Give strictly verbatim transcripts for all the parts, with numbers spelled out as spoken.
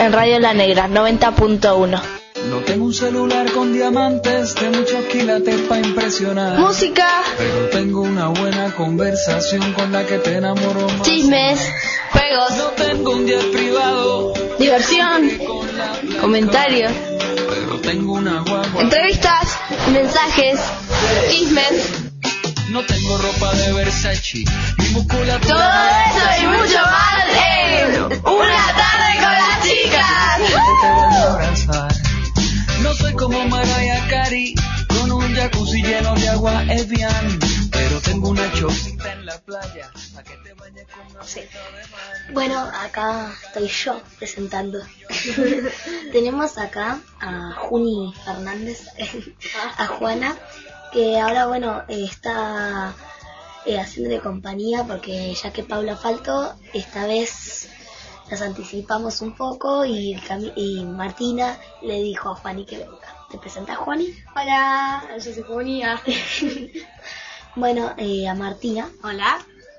en Radio La Negra, noventa punto uno. No tengo un celular con diamantes de muchos quilates para impresionar. Música, pero tengo una buena conversación con la que te enamoro más. chismes, juegos. No tengo un jet privado, diversión, comentarios, pero tengo una guagua. Entrevistas, mensajes, chismes. No tengo ropa de Versace, mi musculatura. Todo eso y mucho más en Una Tarde con las Chicas. Te voy a abrazar. No soy como Mariah Carey, con un jacuzzi lleno de agua Evian, pero tengo una chocita en la playa, a que te bañes con una sí. de mar. Bueno, acá estoy yo presentando. Tenemos acá a Juni Fernández, a Juana, que ahora, bueno, eh, está eh, haciéndole compañía, porque ya que Paula faltó, esta vez nos anticipamos un poco y, Cam- y Martina le dijo a Juani que venga. ¿Te presentas, Juani? Hola, yo soy Juani. Bueno, eh, a Martina. Hola.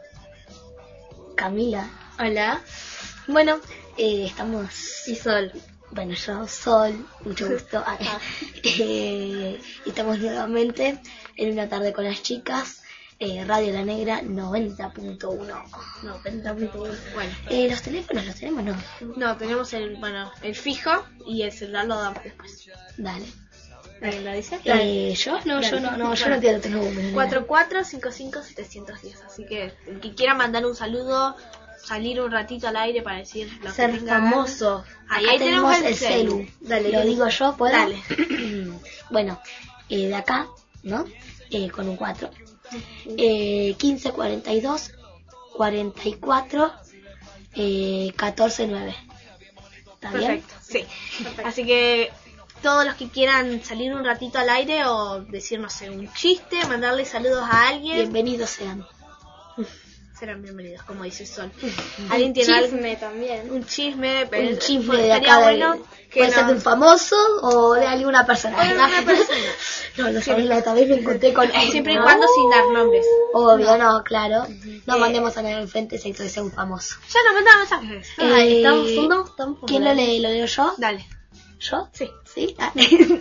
Camila. Hola. Bueno, eh, estamos... Y Sol. Bueno, yo, Sol, mucho gusto acá. eh, estamos nuevamente en Una Tarde con las Chicas, eh, Radio La Negra noventa punto uno. noventa punto uno. Bueno. Eh, los teléfonos los tenemos, ¿no? No, tenemos el, bueno, el fijo y el celular lo damos después. Dale. ¿Alguien lo dice? Eh, ¿Yo? No, Dale. yo no, no, yo Bueno. no tengo otro número. cuatro cuatro cinco cinco siete uno cero. Así que el que quiera mandar un saludo, salir un ratito al aire para decir lo Ser que tenga famoso. ganas. Ahí, Acá ahí tenemos tenemos el celu. Dale, lo digo yo, ¿puedo? Dale. Bueno, eh, de acá, ¿no? Eh, con un cuatro. Eh, quince cuarenta y dos cuarenta y cuatro eh, catorce nueve. ¿Está bien? Perfecto, sí. Perfecto. Así que todos los que quieran salir un ratito al aire o decir, no sé, un chiste, mandarle saludos a alguien, Bienvenidos sean. serán bienvenidos, como dice Sol. ¿Alguien tiene Chisme algo? también. Un chisme, pero Un chisme pues, de estaría acá, de- bueno que puede ser nos- de un famoso o de alguna persona. o de una persona. No, lo sabés, la otra vez me encontré con... Siempre y No. cuando sin dar nombres. Obvio, no, claro. No Eh, mandemos a nadie enfrente excepto que sea un famoso. Ya nos mandaron mensajes. Eh, ¿Estamos juntos? ¿Estamos juntos? ¿Quién lo lee? ¿Lo leo yo? Dale. ¿Yo? Sí. ¿Sí? Ah.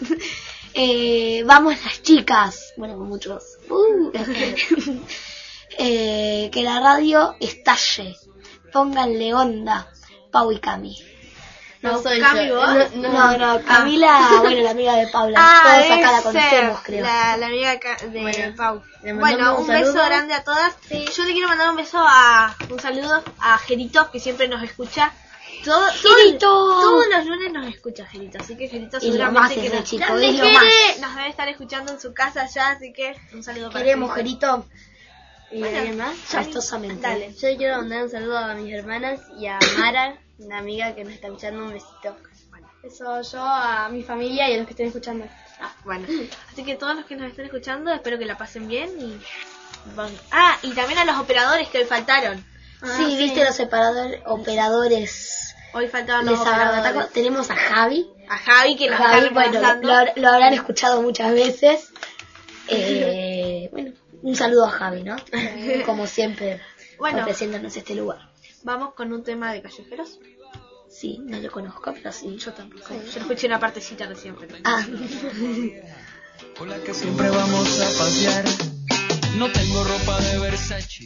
eh, vamos las chicas. Bueno, con muchos. Uh. eh, que la radio estalle. Pónganle onda. Pau y Cami. No soy Cami, yo. ¿vos? No, No, no, Camila, bueno, la amiga de Paula. Ah, Todos acá debe la ser conocemos, creo. La, la amiga ca- de Bueno, Pau. le mandamos Bueno, un un beso saludo. grande a todas. Yo le quiero mandar un beso a un saludo a Gerito, que siempre nos escucha. Todo, todo- Gerito. todos los lunes nos escucha Gerito, así que Gerito Y lo más seguramente que ese nos, chico, ¡Grande es lo Jere! más. Nos debe estar escuchando en su casa ya, así que un saludo para Queremos, Gerito. Gerito. ¿Y Bueno, alguien más? Chastosamente. Dale. Yo le quiero mandar un saludo a mis hermanas y a Mara, una amiga que nos está escuchando, un besito. Eso yo a mi familia y a los que estén escuchando. Ah, bueno, así que todos los que nos estén escuchando, espero que la pasen bien y bueno. Ah, y también a los operadores que hoy faltaron. Ah, sí, sí. viste los operadores, operadores. Hoy faltaban los Les agarro operadores. ataco. Tenemos a Javi. A Javi, que nos Javi, está bueno, reemplazando. lo, lo habrán escuchado muchas veces. Eh, bueno, un saludo a Javi, ¿no? Como siempre, Bueno. ofreciéndonos este lugar. Vamos con un tema de callejeros. Sí, no lo conozco, pero sí. Yo tampoco. Yo escuché una partecita recién. Pero... Ah, Con la que siempre vamos a pasear. No tengo ropa de Versace.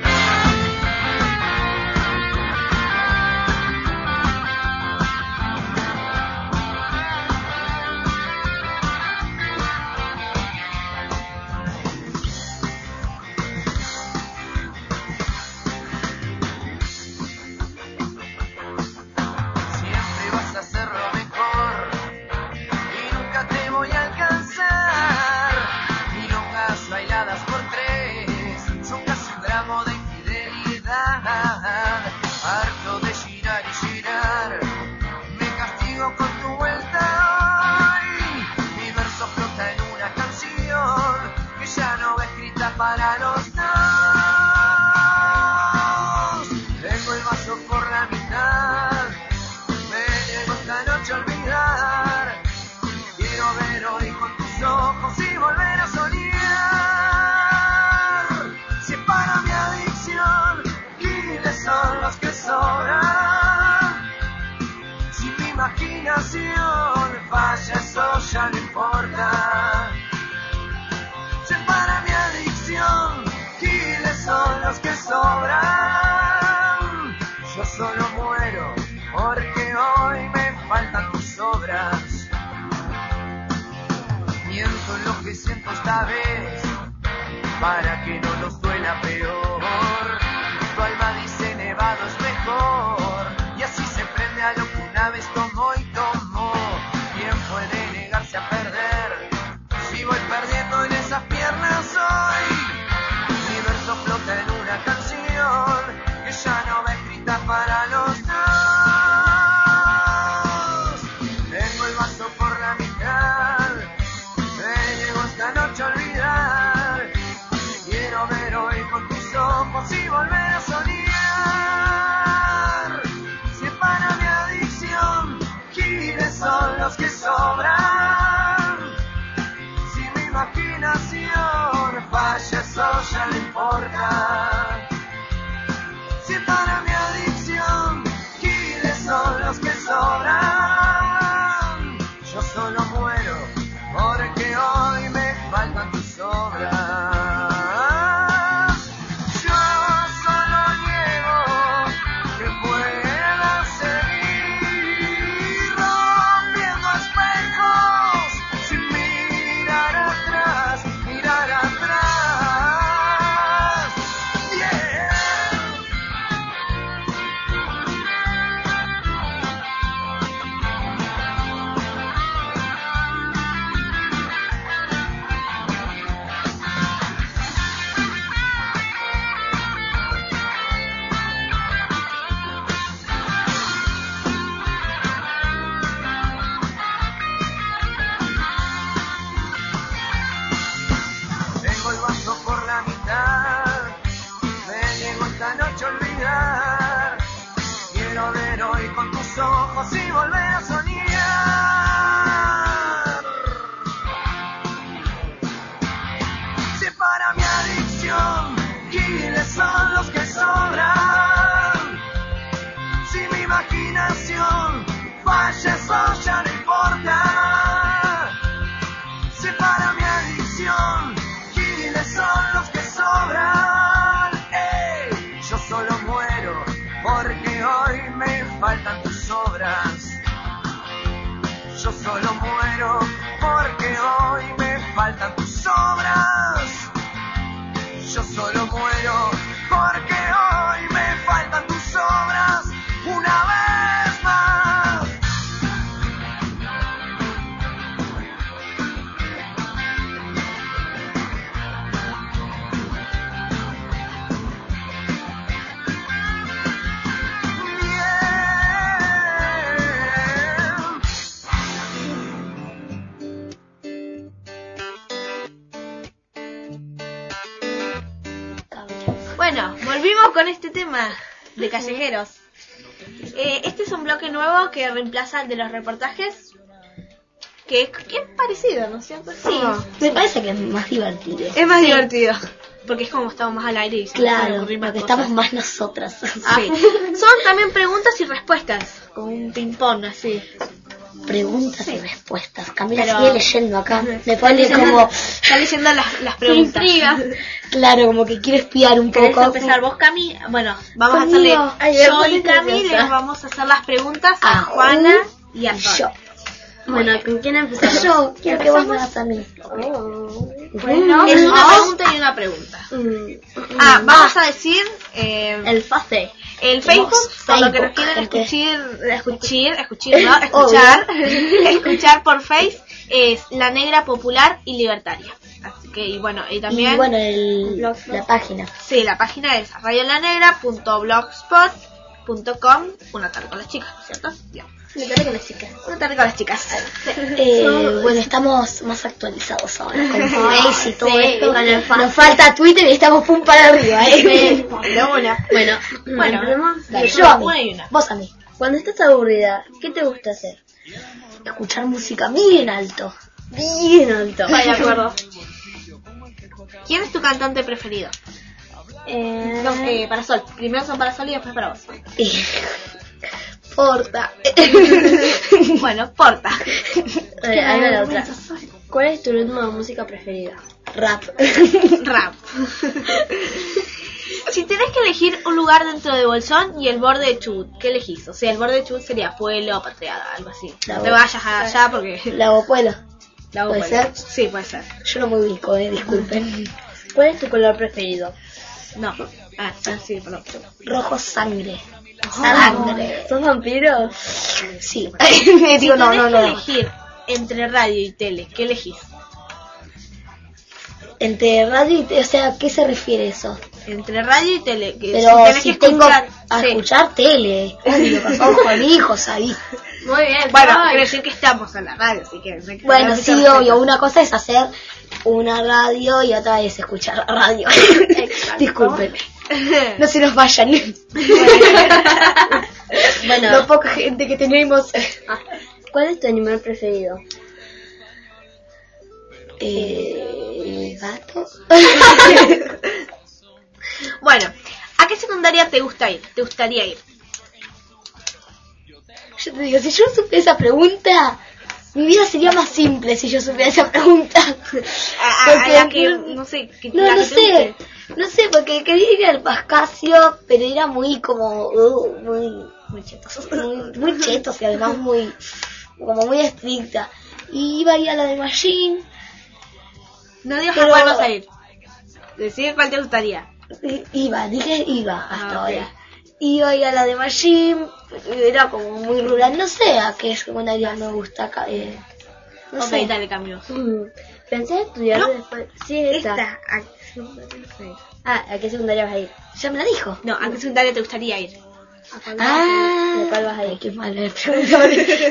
Siempre vas a hacer lo mejor y nunca te voy a alcanzar. Milongas bailadas por tres son casi un gramo de infidelidad. Harto de girar y girar, me castigo con tu vuelta hoy. Mi verso flota en una canción que ya no va escrita para los dos. Tengo el vaso por la mitad, me niego esta noche a olvidar. Quiero ver hoy con tus ojos y volver a soñar. Si para mi adicción, miles son los que sobran. Si mi sobran. Yo solo muero porque hoy me faltan tus obras. Miento en lo que siento esta vez para que no nos duela peor. Tu alma dice nevado es mejor y así se prende a lo que una vez tomó y tomó. ¿Quién puede negarse a perder? Si voy perdiendo en esas piernas hoy, mi verso flota en una canción que ya no va escrita para los dos. Tengo el vaso por la mitad, me llegó esta noche a olvidar. Quiero ver hoy con tus ojos y volver a soñar. Si para mi adicción giles son los que sobran. Si mi imaginación falla, eso ya no importa. Si para mi adicción giles son los que sobran. Yo solo muero porque hoy me faltan tus obras. Ojos y volver a soñar. Si para mi adicción giles son los que sobran. Si mi imaginación falla, eso ya no importa. Si para mi adicción giles son los que sobran. Ey, yo solo muero porque hoy me faltan tus obras. Yo solo muero porque hoy me faltan tus obras. Yo solo muero porque hoy me faltan tus obras. Una vez más. Bueno, volvimos con este tema de callejeros. Eh, este es un bloque nuevo que reemplaza el de los reportajes, que es, que es parecido, ¿no es cierto? Sí, me parece que es más divertido. Es más Sí. divertido, porque es como estamos más al aire y se nos pueden Claro, ocurrir más porque cosas. estamos más nosotras. Ah, son también preguntas y respuestas, con un ping-pong así. Preguntas y respuestas. Camila Pero- sigue leyendo acá. Me Está pone leyendo, como... está leyendo las, las preguntas. Claro, como que quiere espiar un ¿Querés poco. empezar vos, Cami? Bueno, vamos Conmigo. a Ay, hacerle... me Yo pone y Cami nerviosa. les vamos a hacer las preguntas a A Juana Ju y a Y Sol. yo. Bueno, ¿con quién empezamos? Yo quiero que vos me ¿Empezamos? hagas a mí. Bueno, Es una no. pregunta y una pregunta. Ah, vamos a decir eh, El face. el Facebook, por lo que nos Facebook, quieren gente. escuchar, escuchar, escuchar, no, escuchar, escuchar por Face, es La Negra Popular y Libertaria. Así que, y bueno, y también, Y bueno, el, la página. sí, la página es radio la negra punto blogspot punto com. Una tarde con las chicas, ¿cierto? Bien. Me parece con las chicas. Una tarde con las chicas. Eh, bueno, estamos más actualizados ahora con Face y todo sí, esto. con el Face. Nos falta Twitter y estamos pum para arriba, ¿eh? De una. Bueno, Bueno, empecemos. Dale, yo yo a una y mí. una. Vos a mí. Cuando estás aburrida, ¿qué te gusta hacer? Escuchar música bien alto. Bien alto. Vaya, de acuerdo. ¿Quién es tu cantante preferido? Eh, No, eh, para Sol. Primero son para Sol y después para vos. Eh, Porta. Bueno, Porta. a ver, ahí va la otra. ¿Cuál es tu ritmo de música preferida? Rap. Rap. Si tenés que elegir un lugar dentro de Bolsón y el borde de Chubut, ¿qué elegís? O sea, el borde de Chubut sería Pueblo o Patriada, algo así. La No te Bo- vayas allá porque... Lago Pueblo. La ¿Puede Pueblo. ser? Sí, puede ser. Yo no me ubico, eh, disculpen. ¿Cuál es tu color preferido? No. Ah, ah, sí, perdón. Rojo sangre. Sangre. ¿Sos vampiro? Sí. Si Digo, no, tenés no, que no. elegir entre radio y tele, ¿qué elegís? Entre radio y... te- O sea, ¿a qué se refiere eso? Entre radio y tele. Que Pero tenés si que tengo escuchar- a sí. escuchar tele, obvio, pasamos con hijos ahí. Muy bien. Bueno, ay. quiero decir que estamos en la radio, así que... no hay que- Bueno, no hay sí, mucho respeto. obvio. Una cosa es hacer una radio y otra es escuchar radio. Disculpen. No se nos vayan. Bueno. Lo poca gente que tenemos. Ah, ¿cuál es tu animal preferido? Eh, gato. Bueno, ¿a qué secundaria te gusta ir? ¿Te gustaría ir? Yo te digo, si yo supiera esa pregunta, mi vida sería más simple si yo supiera esa pregunta. A, a- a Porque la que, no- no sé, que, No, la no que te sé. guste. No sé, porque quería ir al Pascasio, pero era muy como... uh, muy, Muy chetos. muy, muy chetos y además muy... como muy estricta. Y iba a ir a la de Machine. No digas Pero- a cuál vas a ir. Decir cuál te gustaría. I- Iba, dije iba hasta Ah, ok. ahora. Iba a ir a la de Machine, era como muy rural. No sé a qué secundaria me gusta acá. Eh, no Ok, sé. dale, cambio. Mm, ¿Pensás estudiar No. después? Sí, esta. Esta. ¿A qué secundaria te gusta ir? Ah, ¿a qué secundaria vas a ir? Ya me la dijo. No, ¿a qué secundaria te gustaría ir? ¿A cuál Ah, ¿De cuál vas a ay, ir? qué mala la pregunta.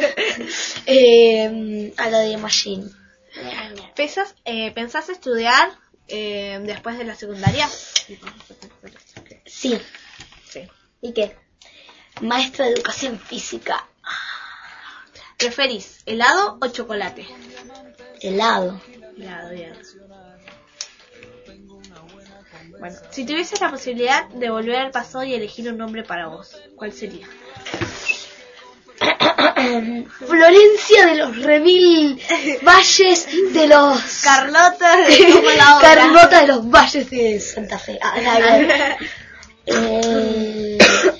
eh, a la de Machine. ¿Pensás, eh, ¿Pensás estudiar eh, después de la secundaria? Sí, Sí. ¿Y qué? maestra de educación física. ¿Preferís helado o chocolate? Helado. Helado, bien. Bueno, si tuvieses la posibilidad de volver al pasado y elegir un nombre para vos, ¿cuál sería? Florencia de los Remil Valles de los... Carlota de como la obra. Carlota de los Valles de Santa Fe. Ah, la- la- eh,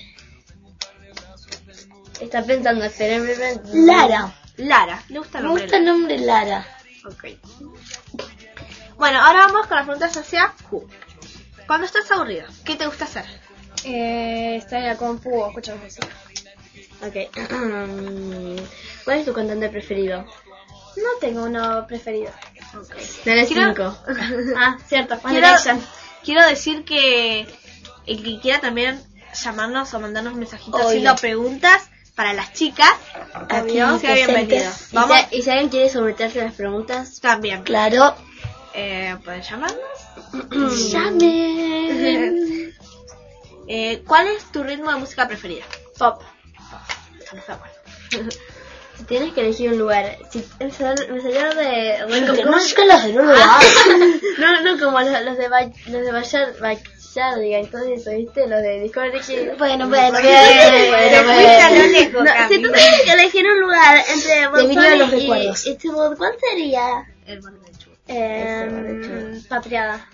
¿Estás pensando experimentar? Lara. Lara, ¿le gusta el Me nombre? gusta el nombre Lara. Ok. Bueno, ahora vamos con las preguntas hacia Ju. Cuando estás aburrido, ¿qué te gusta hacer? Eh, está en la compu o escuchar música. Ok. ¿Cuál es tu cantante preferido? No tengo uno preferido. Okay. Dale Quiero- cinco. Ah, cierto. One Quiero, Direction. quiero decir que el que quiera también llamarnos o mandarnos mensajitos Obvio. haciendo preguntas para las chicas, Aquí obvio, sea bienvenido. presentes. ¿Y Vamos, si, y si alguien quiere someterse a las preguntas? también. Claro. Eh, ¿Pueden llamarnos? Llamen. Eh, ¿Cuál es tu ritmo de música preferida? Pop. Estamos de acuerdo. Si tienes que elegir un lugar, si me sal- me salió de... Que no llegan los de no lo hagan. No, no como los, los de Ba- los de Bayard, Bayardiga y todo eso, ¿viste? Los de Discovery. Bueno, bueno, Te bueno, fuiste a lo bueno. lejos, No, Cami. si tú tienes que elegir un lugar entre vinieron los Bolsón y, recuerdos. y Chubut, ¿cuál sería? El borde de Chubut. Eh, Patriada.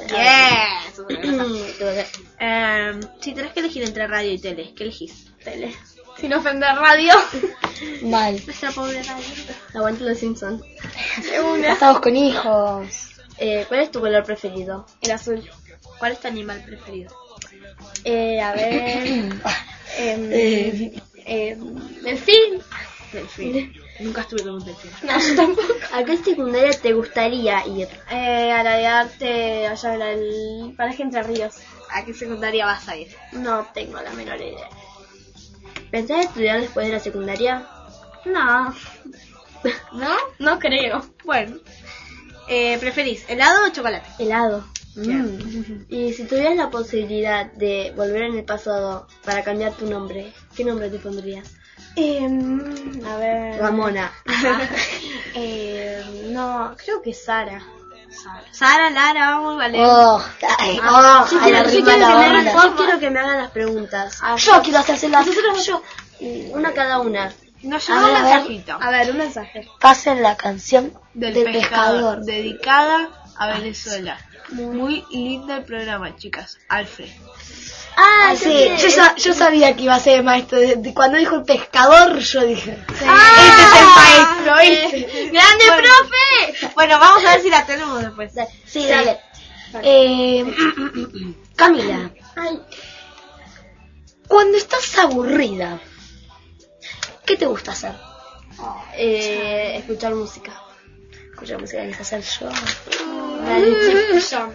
Yes. Eh, si tenés que elegir entre radio y tele, ¿qué elegís? Tele. Sin ofender radio. Mal. Nuestra pobre radio. Aguante los Simpsons. Estamos con hijos. Eh, ¿Cuál es tu color preferido? El azul. ¿Cuál es tu animal preferido? Eh, a ver. em, Eh, eh, delfín. Delfín. Nunca estuve con un delfín. No, yo tampoco. ¿A qué secundaria te gustaría ir? Eh, a la de arte, allá en la del Paraje Entre Ríos. ¿A qué secundaria vas a ir? No tengo la menor idea. ¿Pensás estudiar después de la secundaria? No. ¿No? No creo. Bueno. Eh, ¿Preferís helado o chocolate? Helado. Bien. Y si tuvieras la posibilidad de volver en el pasado para cambiar tu nombre, ¿qué nombre te pondrías? Eh, a ver. Ramona. eh, no, creo que Sara. Sara. Sara, Lara, vamos, vale. oh, ay, Ah, oh, yo a quiero, la yo rima quiero la que me hagan, onda. yo quiero que me hagan las preguntas. Yo quiero hacérselas. Yo. Una cada una. Nos A llegó un ver, a ver. mensajito A ver, un mensaje. Pasen la canción del, del, pescador, pescador. dedicada a Venezuela. Muy lindo el programa, chicas. Alfred. Ah, sí, yo, sa- yo sabía que iba a ser el maestro. De- de- cuando dijo el pescador, yo dije, Ah, este es el maestro, ¿viste? ¡Grande, Bueno. profe! Bueno, vamos a ver si la tenemos después. Sí, dale. Eh, Camila, Ay, cuando estás aburrida, ¿qué te gusta hacer? eh, escuchar música. Escuchar música, que hacer yo. Dale, yo.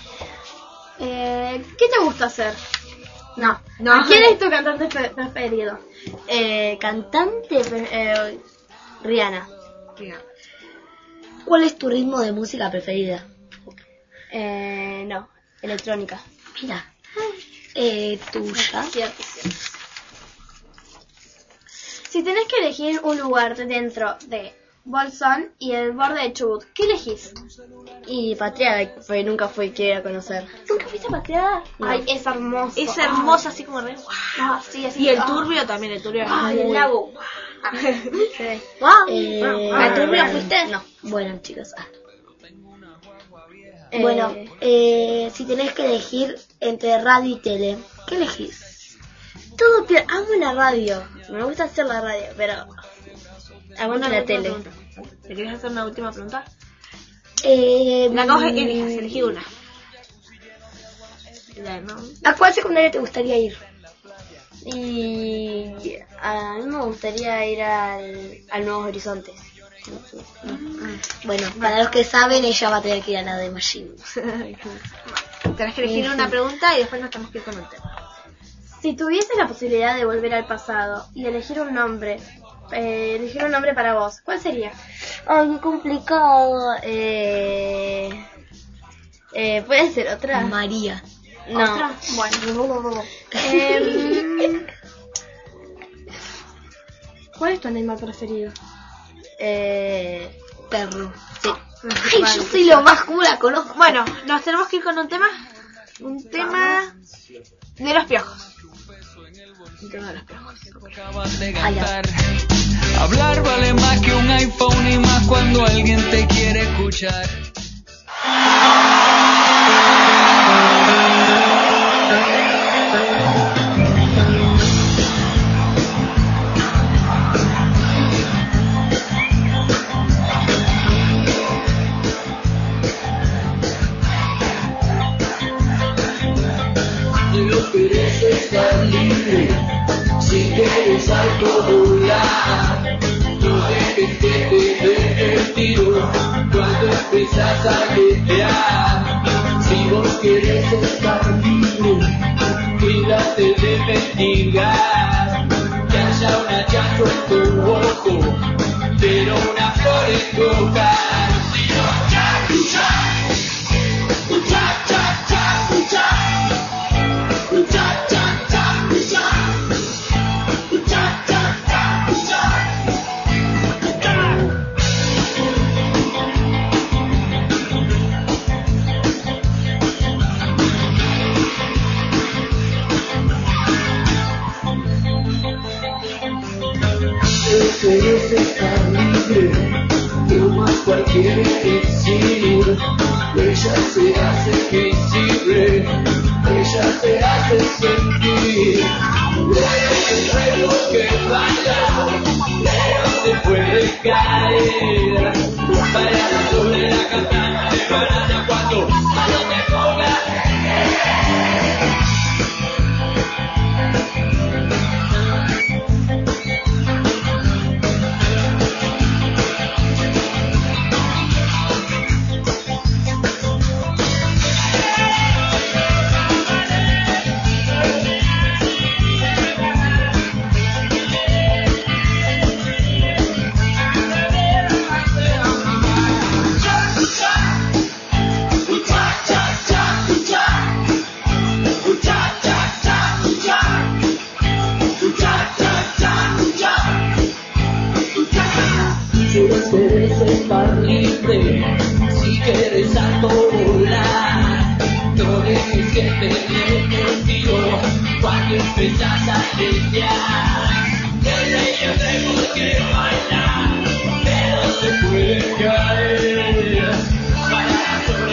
Eh, ¿Qué te gusta hacer? No. No. ¿Quién es tu cantante pre- preferido? Eh, cantante, pre- eh, Rihanna. Mira. ¿Cuál es tu ritmo de música preferida? Eh, no, electrónica. Mira, eh, tuya. Cierto, cierto. Si tenés que elegir un lugar de dentro de Bolsón y el borde de Chubut, ¿qué elegís? Y Patriada, porque nunca fui quiera conocer. ¿Nunca fuiste a Patriada? No. Ay, es hermoso. Es hermosa, así como re. Ah, sí, así. Y el ah. turbio también, el turbio es Ay, el muy- lago. Eh, ¿Al turbio fuiste? No. Bueno, chicos. ah. Eh, Bueno, eh, si tenés que elegir entre radio y tele, ¿qué elegís? Todo te amo la radio. Me gusta hacer la radio, pero aguanto Una la última tele. pregunta. ¿Te querés hacer una última pregunta? Eh, La coges, elijas, elegí una. La, ¿no? ¿A cuál secundaria te gustaría ir? Y a mí me gustaría ir al, al Nuevos Horizontes. Bueno, para los que saben, ella va a tener que ir a la de Machine. Tenés que elegir una pregunta y después nos tenemos que ir con un tema. Si tuvieses la posibilidad de volver al pasado y elegir un nombre, eh, elegir un nombre para vos, ¿cuál sería? Ay, qué complicado. Eh, Eh, ¿Puede ser otra? María. No. ¿Otra? Bueno. Em, ¿Cuál es tu animal preferido? Eh, perro. Sí. Ay, Ay, yo soy lo más cool, la conozco. Bueno, nos tenemos que ir con un tema. Un tema de los piojos. Un tema de los piojos. Acabas de Ah, ya. cantar. Hablar vale más que un iPhone y más cuando alguien te quiere escuchar. No quieres estar libre, si quieres algo volar, no dejes que te dé el tiro cuando empiezas a aletear. Si vos quieres estar libre, cuídate de mendigar, que haya un hachazo en tu ojo, pero una flor en tu hogar. Quieres estar libre, toma cualquier elixir, ella se hace visible, ella se hace sentir, es el reloj que falla, pero se puede caer, para sobre la campana de banana cuando malo te ponga. Si quieres estar libre, si quieres algo volar, no dejes que te dé el tiro cuando empiezas a limpiar. El rey tenemos que bailar, pero se puede caer para sobre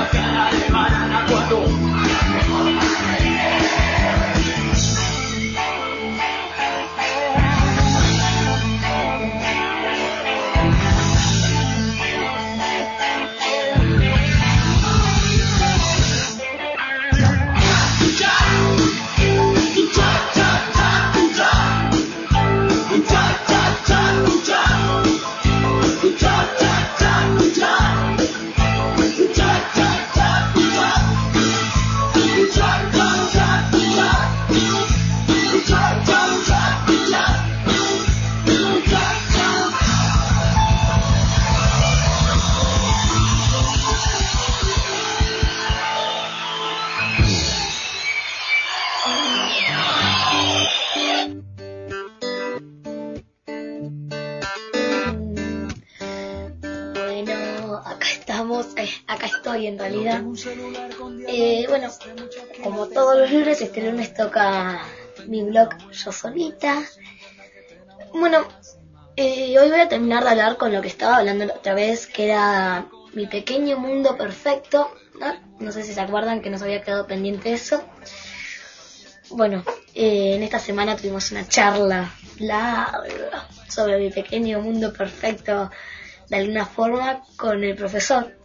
Acá estoy en realidad. Eh, bueno, como todos los lunes, este lunes toca mi blog yo solita. Bueno, eh, hoy voy a terminar de hablar con lo que estaba hablando la otra vez, que era mi pequeño mundo perfecto, ¿no? No sé si se acuerdan que nos había quedado pendiente eso. Bueno, eh, en esta semana tuvimos una charla larga sobre mi pequeño mundo perfecto, de alguna forma, con el profesor.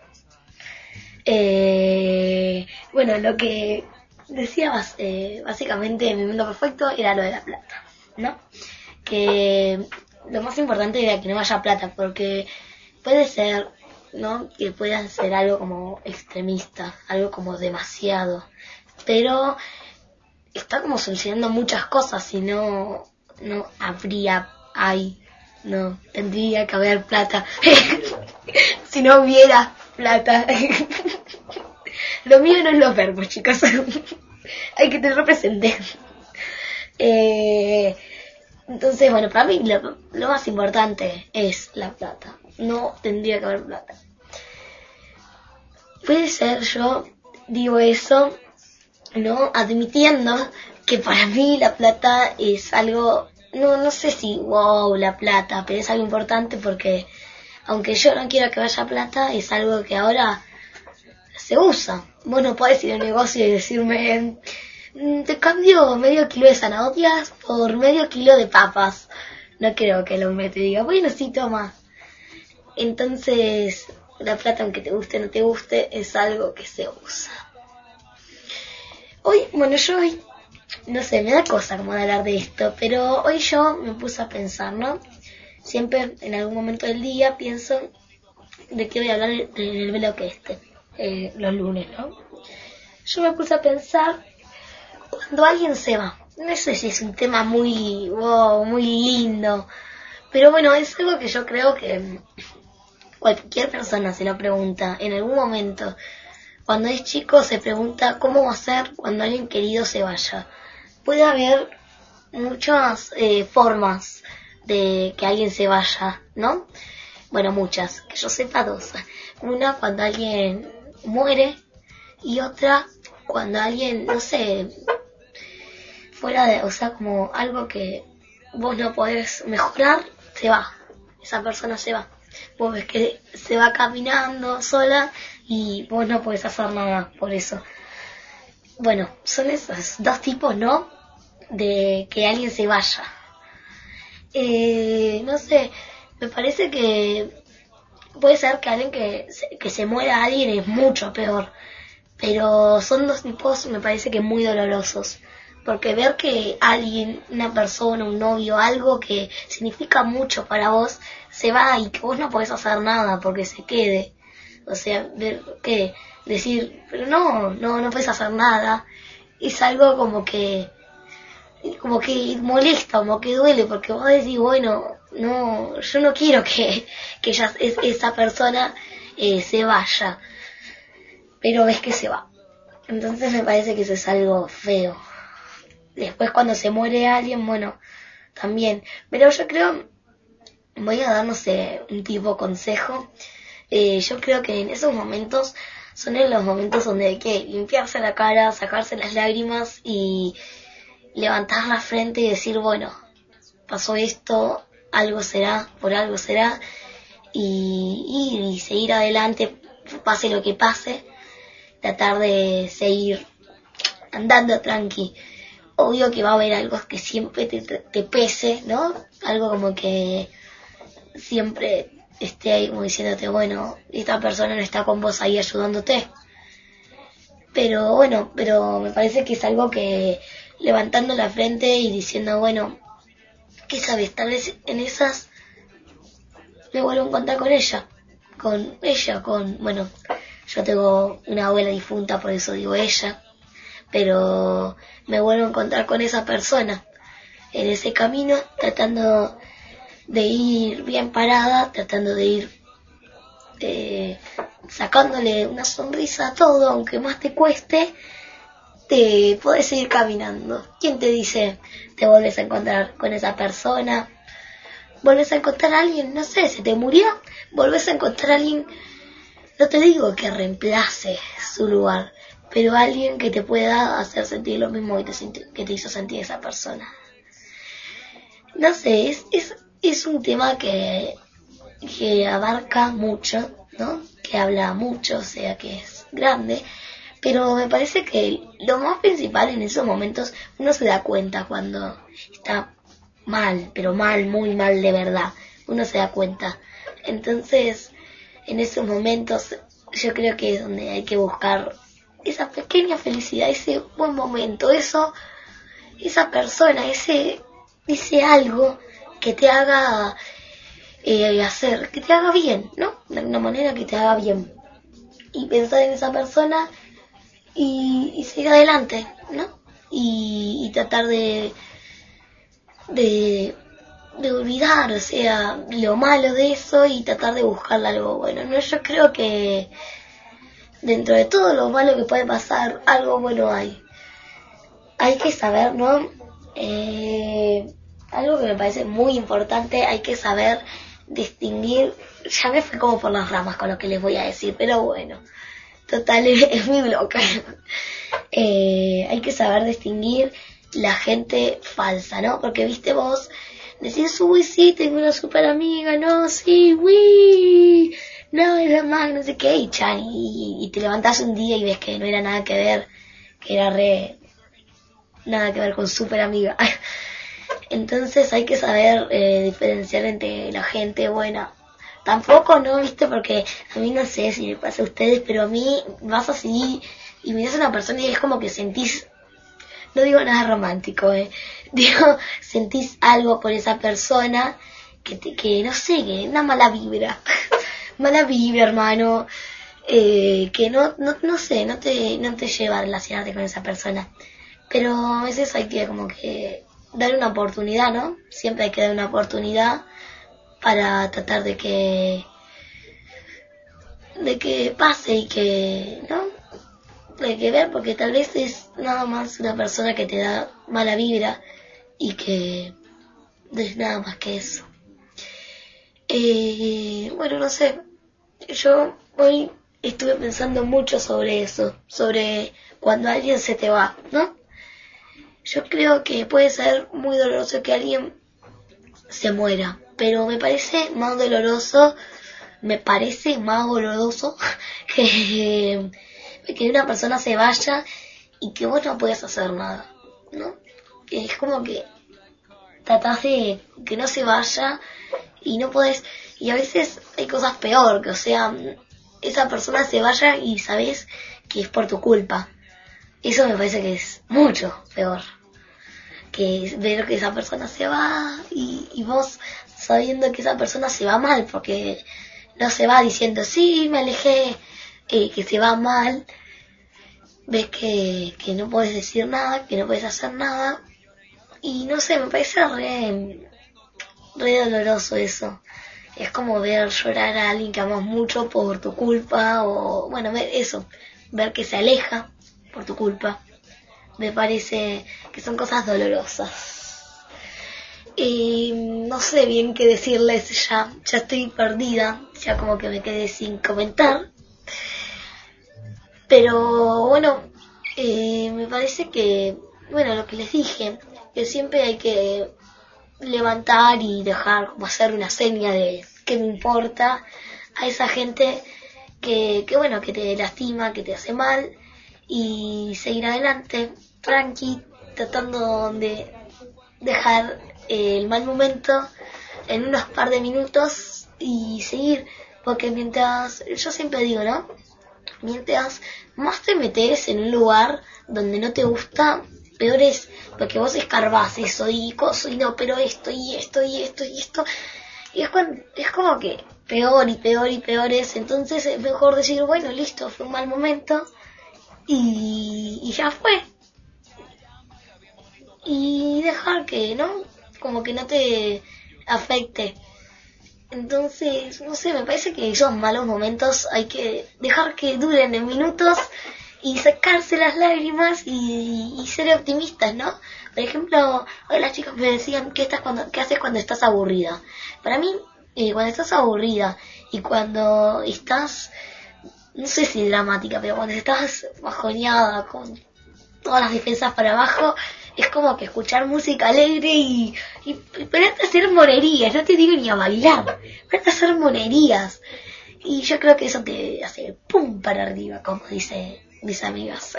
Eh, bueno, lo que decía eh, básicamente mi mundo perfecto era lo de la plata, ¿no? Que lo más importante era que no haya plata, porque puede ser, ¿no?, que pueda ser algo como extremista, algo como demasiado, pero está como solucionando muchas cosas y no, no habría, hay, no, tendría que haber plata si no hubiera plata. Lo mío no es los verbos, chicos. Hay que tenerlo presente. Eh, entonces, bueno, para mí lo, lo más importante es la plata. No tendría que haber plata. Puede ser, yo digo eso, ¿no?, admitiendo que para mí la plata es algo, no, no sé si wow, la plata, pero es algo importante porque aunque yo no quiera que vaya plata, es algo que ahora se usa. Vos no podés ir a un negocio y decirme, te cambio medio kilo de zanahorias por medio kilo de papas. No creo que el hombre te diga, bueno, sí, toma. Entonces, la plata, aunque te guste o no te guste, es algo que se usa. Hoy, bueno, yo hoy, no sé, me da cosa como de hablar de esto, pero hoy yo me puse a pensar, ¿no? Siempre, en algún momento del día, pienso de qué voy a hablar en el bloque este, eh, los lunes, ¿no? Yo me puse a pensar cuando alguien se va. No sé si es un tema muy, wow, muy lindo, pero bueno, es algo que yo creo que cualquier persona se lo pregunta en algún momento. Cuando es chico se pregunta cómo va a ser cuando alguien querido se vaya. Puede haber muchas eh, formas de que alguien se vaya, ¿no? Bueno, muchas, que yo sepa dos. Una cuando alguien muere y otra cuando alguien, no sé, fuera de, o sea, como algo que vos no podés mejorar, se va. Esa persona se va. Vos ves que se va caminando sola y vos no podés hacer nada por eso. Bueno, son esos dos tipos, ¿no?, de que alguien se vaya. Eh, no sé, me parece que puede ser que alguien que se, que se muera alguien es mucho peor, pero son dos tipos, me parece que muy dolorosos, porque ver que alguien, una persona, un novio, algo que significa mucho para vos, se va y que vos no podés hacer nada porque se quede, o sea, ver que decir, pero no, no, no puedes hacer nada, es algo como que como que molesta, como que duele, porque vos decís, bueno, no, yo no quiero que, que ella, es, esa persona eh, se vaya, pero ves que se va. Entonces me parece que eso es algo feo. Después cuando se muere alguien, bueno, también. Pero yo creo, voy a dar, no sé, un tipo consejo. Eh, yo creo que en esos momentos son en los momentos donde hay que limpiarse la cara, sacarse las lágrimas y levantar la frente y decir, bueno, pasó esto, algo será, por algo será, y, y, y seguir adelante, pase lo que pase, tratar de seguir andando tranqui. Obvio que va a haber algo que siempre te, te, te pese, ¿no? Algo como que siempre esté ahí como diciéndote, bueno, esta persona no está con vos ahí ayudándote. Pero bueno, pero me parece que es algo que levantando la frente y diciendo, bueno, ¿qué sabes? Tal vez en esas me vuelvo a encontrar con ella. Con ella, con, bueno, yo tengo una abuela difunta, por eso digo ella. Pero me vuelvo a encontrar con esa persona en ese camino, tratando de ir bien parada, tratando de ir eh, sacándole una sonrisa a todo, aunque más te cueste, te podés seguir caminando. ¿Quién te dice te vuelves a encontrar con esa persona? ¿Volvés a encontrar a alguien? No sé, ¿se te murió? ¿Volvés a encontrar a alguien? No te digo que reemplace su lugar, pero alguien que te pueda hacer sentir lo mismo que te, que te hizo sentir esa persona. No sé, es, es, es un tema que, que abarca mucho, ¿no? Que habla mucho, o sea que es grande, pero me parece que lo más principal en esos momentos uno se da cuenta cuando está mal, pero mal, muy mal de verdad, uno se da cuenta. Entonces, en esos momentos yo creo que es donde hay que buscar esa pequeña felicidad, ese buen momento, eso, esa persona, ese, ese algo que te haga eh, hacer, que te haga bien, ¿no? De alguna manera que te haga bien. Y pensar en esa persona y, y seguir adelante, ¿no? Y, y tratar de, de, de olvidar, o sea, lo malo de eso y tratar de buscarle algo bueno, ¿no? Yo creo que dentro de todo lo malo que puede pasar, algo bueno hay. Hay que saber, ¿no? Eh, algo que me parece muy importante, hay que saber distinguir, ya me fui como por las ramas con lo que les voy a decir, pero bueno, total, es, es mi bloque. Eh, hay que saber distinguir la gente falsa, ¿no? Porque, viste, vos decís, uy, sí, tengo una super amiga, no, sí, uy, no, es verdad, no sé qué, y chan, y, y te levantás un día y ves que no era nada que ver, que era re, nada que ver con super amiga. Entonces hay que saber eh, diferenciar entre la gente buena. Tampoco, ¿no? ¿Viste? Porque a mí no sé si le pasa a ustedes, pero a mí vas así y miras a una persona y es como que sentís, no digo nada romántico, eh, digo, sentís algo por esa persona que, te, que no sé, que una mala vibra. Mala vibra, hermano, eh, que no, no, no sé, no te, no te lleva a relacionarte con esa persona. Pero a veces hay que como que dar una oportunidad, ¿no? Siempre hay que dar una oportunidad para tratar de que, de que pase y que, ¿no? Hay que ver porque tal vez es nada más una persona que te da mala vibra y que no es nada más que eso. Eh, bueno, no sé, yo hoy estuve pensando mucho sobre eso, sobre cuando alguien se te va, ¿no? Yo creo que puede ser muy doloroso que alguien se muera, pero me parece más doloroso, me parece más doloroso que, que una persona se vaya y que vos no puedas hacer nada, ¿no? Es como que tratás de que no se vaya y no podés, y a veces hay cosas peor, que o sea, esa persona se vaya y sabés que es por tu culpa. Eso me parece que es mucho peor que ver que esa persona se va y, y vos sabiendo que esa persona se va mal, porque no se va diciendo sí, me alejé, eh, que se va mal, ves que, que no podés decir nada, que no podés hacer nada, y no sé, me parece re, re doloroso eso. Es como ver llorar a alguien que amas mucho por tu culpa, o bueno, ver eso, ver que se aleja por tu culpa. Me parece que son cosas dolorosas. Y no sé bien qué decirles ya, ya estoy perdida, ya como que me quedé sin comentar. Pero bueno, eh, me parece que, bueno, lo que les dije, que siempre hay que levantar y dejar como hacer una seña de qué me importa a esa gente que, que bueno, que te lastima, que te hace mal, y seguir adelante, tranqui, tratando de dejar eh, el mal momento en unos par de minutos y seguir, porque mientras, yo siempre digo, ¿no? Mientras más te metes en un lugar donde no te gusta, peor es, porque vos escarbás eso y coso, y no, pero esto, y esto, y esto, y esto, y es, cuando, es como que peor y peor y peor es, entonces es mejor decir, bueno, listo, fue un mal momento, y, y ya fue. Y dejar que, ¿no? Como que no te afecte. Entonces, no sé, me parece que esos malos momentos hay que dejar que duren en minutos y sacarse las lágrimas y, y ser optimistas, ¿no? Por ejemplo, hoy las chicas me decían, ¿qué, estás cuando, qué haces cuando estás aburrida? Para mí, eh, cuando estás aburrida y cuando estás, no sé si dramática, pero cuando estás bajoneada con todas las defensas para abajo, es como que escuchar música alegre y, y, y ponerte a hacer monerías, no te digo ni a bailar, ponerte a hacer monerías. Y yo creo que eso te hace pum para arriba, como dice mis amigas.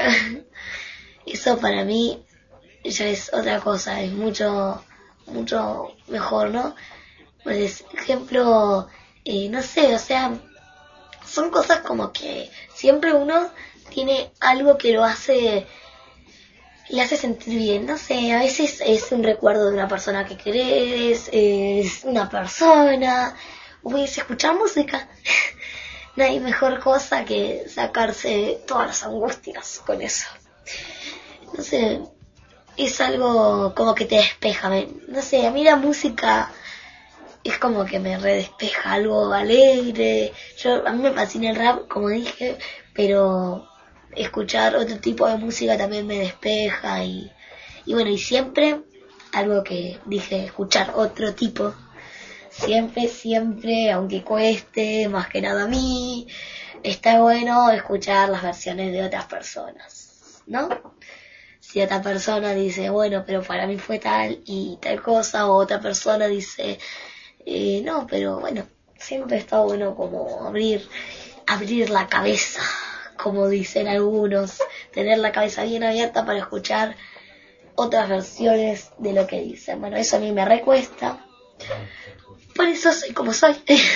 Eso para mí ya es otra cosa, es mucho, mucho mejor, ¿no? Por ejemplo, eh, no sé, o sea, son cosas como que siempre uno tiene algo que lo hace, le hace sentir bien, no sé, a veces es un recuerdo de una persona que querés, es una persona, o es escuchar música. No hay mejor cosa que sacarse todas las angustias con eso. No sé, es algo como que te despeja, no sé, a mí la música es como que me redespeja, algo alegre. Yo, a mí me fascina el rap, como dije, pero escuchar otro tipo de música también me despeja y, y bueno, y siempre, algo que dije, escuchar otro tipo, siempre, siempre, aunque cueste, más que nada a mí, está bueno escuchar las versiones de otras personas, ¿no? Si otra persona dice, bueno, pero para mí fue tal y tal cosa, o otra persona dice, eh, no, pero bueno, siempre está bueno como abrir, abrir la cabeza, como dicen algunos, tener la cabeza bien abierta para escuchar otras versiones de lo que dicen. Bueno, eso a mí me recuesta, por eso soy como soy.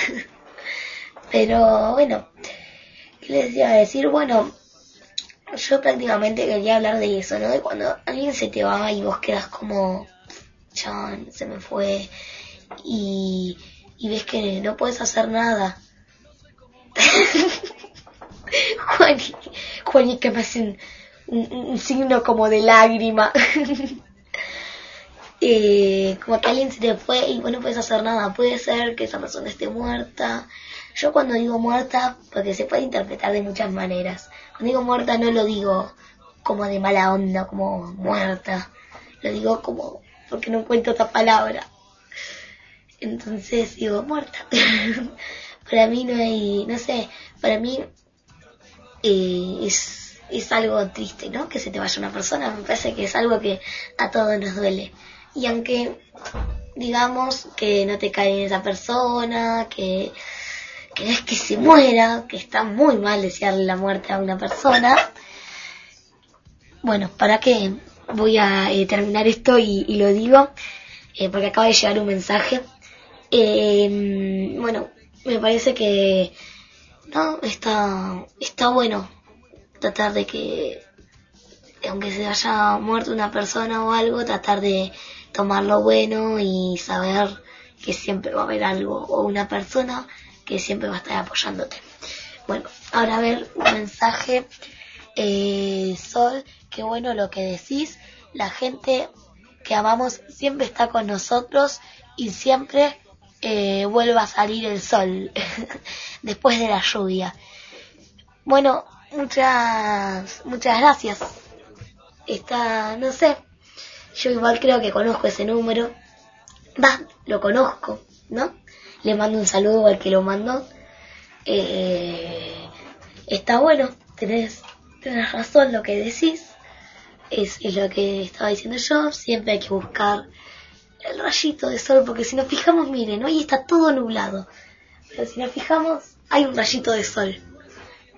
Pero bueno, ¿qué les iba a decir? Bueno, yo prácticamente quería hablar de eso, ¿no? De cuando alguien se te va y vos quedas como, chan, se me fue, y, y ves que no puedes hacer nada. Juani, Juani que me hace un, un, un signo como de lágrima. eh, como que alguien se te fue y vos no puedes hacer nada. Puede ser que esa persona esté muerta. Yo cuando digo muerta, porque se puede interpretar de muchas maneras. Cuando digo muerta no lo digo como de mala onda, como muerta. Lo digo como porque no encuentro otra palabra. Entonces digo muerta. Para mí no hay, no sé, para mí eh, es, es algo triste, ¿no? Que se te vaya una persona, me parece que es algo que a todos nos duele. Y aunque digamos que no te cae en esa persona, que, que es que se muera, que está muy mal desearle la muerte a una persona, bueno, ¿para qué voy a eh, terminar esto y, y lo digo? Eh, porque acaba de llegar un mensaje. Eh, bueno, me parece que no está está bueno tratar de que, aunque se haya muerto una persona o algo, tratar de tomar lo bueno y saber que siempre va a haber algo o una persona que siempre va a estar apoyándote. Bueno, ahora a ver un mensaje. Eh, Sol, qué bueno lo que decís. La gente que amamos siempre está con nosotros y siempre Eh, vuelva a salir el sol después de la lluvia. Bueno, muchas muchas gracias. Está, no sé, yo igual creo que conozco ese número. Va, lo conozco, ¿no? Le mando un saludo al que lo mandó. Eh, está bueno, tenés, tenés razón lo que decís. Es, es lo que estaba diciendo yo. Siempre hay que buscar el rayito de sol, porque si nos fijamos, miren, hoy está todo nublado, pero si nos fijamos, hay un rayito de sol.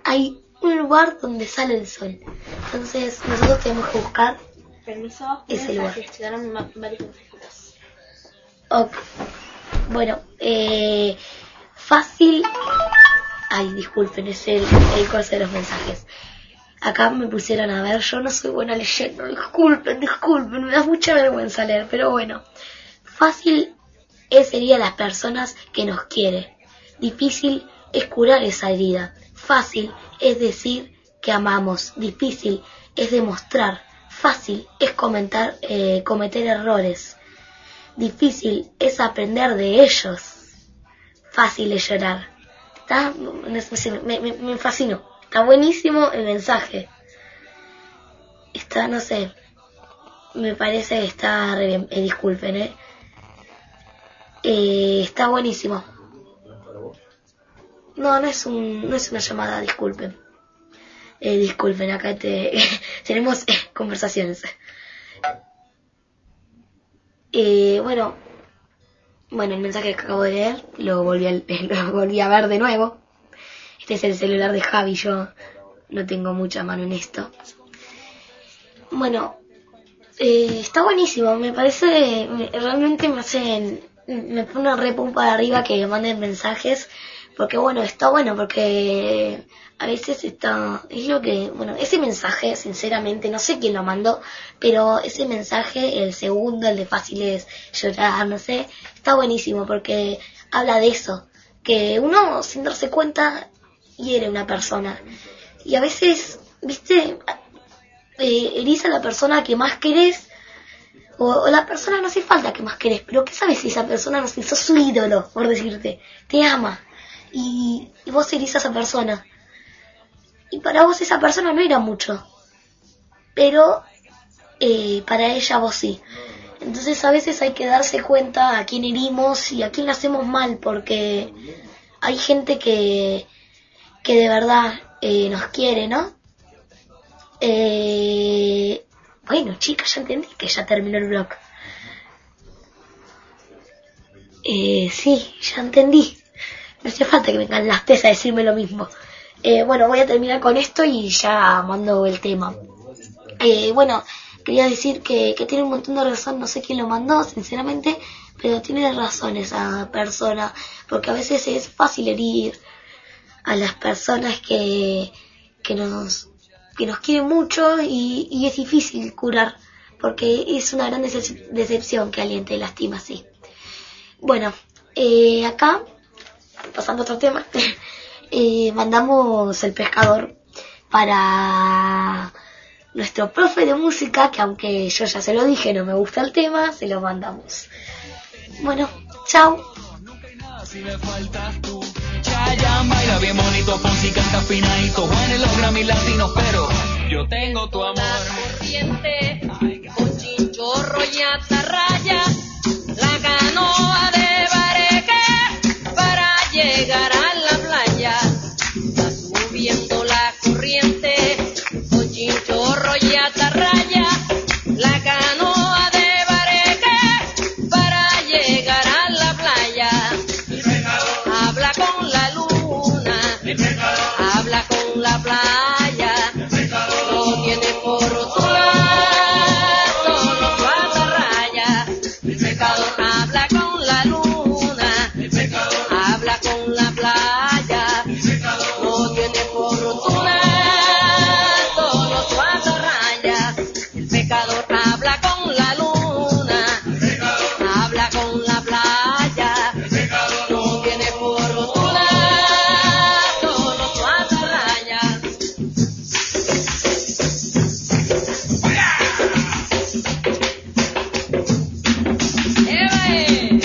hay un lugar donde sale el sol. Entonces nosotros tenemos que buscar Permiso. ese lugar. Gestionaron ma- varios mensajitos. Ok. Bueno, eh, fácil. Ay, disculpen, es el, el coso de los mensajes. Acá me pusieron a ver, yo no soy buena leyendo, disculpen, disculpen, me da mucha vergüenza leer, pero bueno. Fácil es herir a las personas que nos quieren. Difícil es curar esa herida. Fácil es decir que amamos. Difícil es demostrar. Fácil es comentar, eh, cometer errores. Difícil es aprender de ellos. Fácil es llorar. Está, me, me, me fascinó. Está buenísimo el mensaje. Está, no sé. Me parece que está re bien. Eh, disculpen, eh. eh. Está buenísimo. No, no es un, no es una llamada, disculpen. Eh, disculpen, acá te, tenemos eh, conversaciones. Eh, bueno, bueno, el mensaje que acabo de leer lo volví a, lo volví a ver de nuevo. Este es el celular de Javi, yo no tengo mucha mano en esto. Bueno, eh, está buenísimo, me parece, me, realmente me hacen, me pone una re pum para arriba que manden mensajes, porque bueno, está bueno, porque a veces está, es lo que, bueno, ese mensaje, sinceramente, no sé quién lo mandó, pero ese mensaje, el segundo, el de fácil es llorar, no sé, está buenísimo, porque habla de eso, que uno, sin darse cuenta, hiere a una persona, y a veces, viste, eh, herís a la persona que más querés, o, o la persona no hace falta que más querés, pero ¿qué sabes si esa persona, no sé, sos su ídolo, por decirte, te ama, y, y vos herís a esa persona, y para vos esa persona no era mucho, pero eh, para ella vos sí. Entonces a veces hay que darse cuenta a quién herimos y a quién le hacemos mal, porque hay gente que, que de verdad eh, nos quiere, ¿no? Eh, bueno, chicas, ya entendí que ya terminó el blog. Eh, sí, ya entendí. No hace falta que vengan las tesas a decirme lo mismo. Eh, bueno, voy a terminar con esto y ya mando el tema. Eh, bueno, quería decir que, que tiene un montón de razón, no sé quién lo mandó, sinceramente, pero tiene razón esa persona, porque a veces es fácil herir a las personas que, que nos que nos quieren mucho y, y es difícil curar, porque es una gran decep- decepción que alguien te lastima así. Bueno, eh, acá, pasando a otro tema, eh, mandamos el pescador para nuestro profe de música, que aunque yo ya se lo dije, no me gusta el tema, se lo mandamos. Bueno, chao. Si me faltas tú, Chayanne baila bien bonito, Fonsi canta finadito, Juanes los Grammy latinos, pero yo tengo tu amor. La corriente, con chinchorro y atarraya, la canoa de Bareque, para llegar a la playa, va subiendo la corriente, con chinchorro y atarraya, la canoa de Bareque, para llegar a la playa. Habla con la luna, habla con la playa, no tiene por rotula, solo su atarraya. El pecador habla con la luna, habla con la playa, no tiene por rotula, solo su atarraya. El pecador habla con la luna, habla con la playa, no tiene por rotula, solo su atarraya. ¡Eva, eh!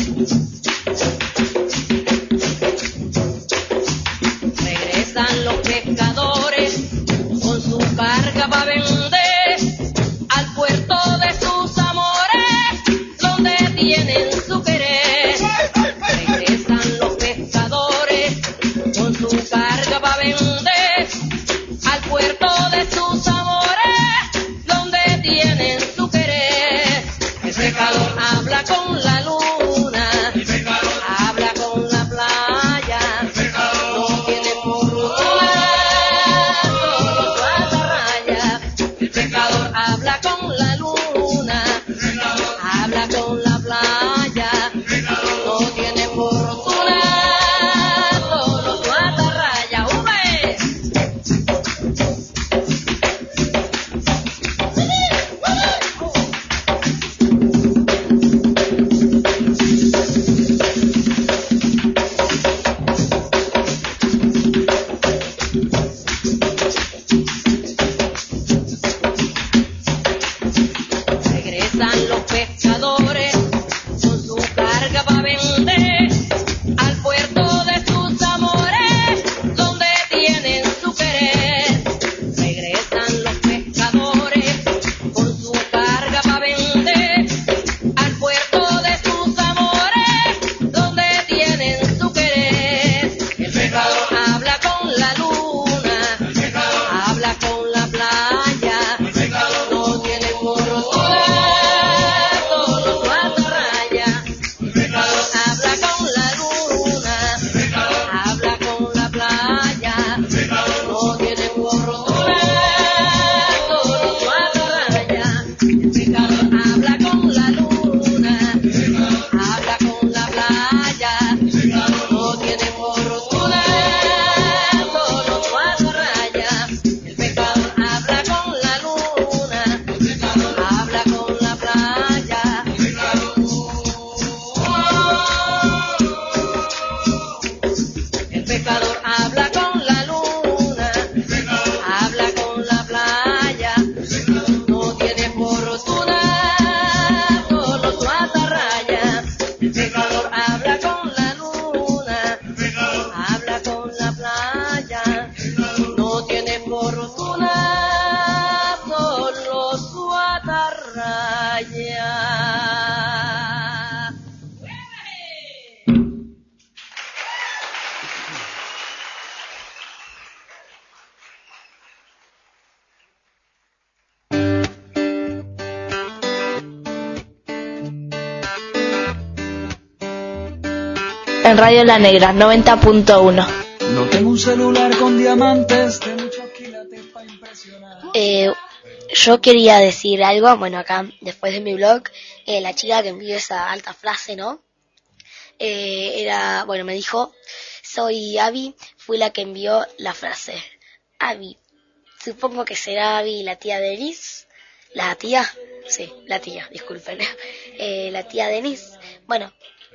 Regresan los pescadores con su carga para vender al puerto de sus amores, donde tienen su querer. Regresan los pescadores con su carga para vender al puerto de sus amores, donde tienen su querer. El pescador habla con la luna, habla con la playa, no tiene por rotula, pecador habla con la luna, habla con la playa, no tiene fortuna, solo su atarraya. ¡Ube! Regresan los pescadores con su carga para vender al puerto de sus amores, donde tienen su querer. Regresan los pescadores con su carga para vender al puerto de sus amores, donde tienen su querer. El pecador habla con la luna, habla con la playa, no tiene fortuna, solo su atarraya. El pecador habla con la luna, habla con la playa, no tiene fortuna, solo su atarraya. El pecador habla con la luna, habla con la playa, no tiene fortuna, solo su atarraya. El pecador habla con la luna, habla con la playa. El pecador habla con la luna, habla con la playa, no tiene fortuna, solo su atarraya. El pecador habla con la luna, habla con la playa, no tiene fortuna, solo su atarraya. En Radio La Negra, noventa punto uno. No tengo un celular con diamantes de muchos quilates para impresionar. Eh, yo quería decir algo, bueno, acá, después de mi blog, eh, la chica que envió esa alta frase, ¿no? Eh, era, bueno, me dijo, soy Abby, fui la que envió la frase. Abby, supongo que será Abby la tía Denise. ¿La tía? Sí, la tía, disculpen. Eh, la tía Denise. Bueno,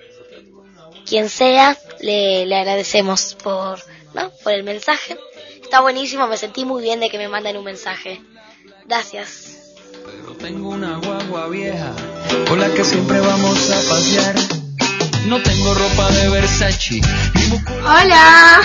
quien sea, le, le agradecemos por, ¿no? por el mensaje. Está buenísimo, me sentí muy bien de que me manden un mensaje. Gracias. Pero tengo una guagua vieja con la que siempre vamos a pasear. No tengo ropa de Versace. Hola.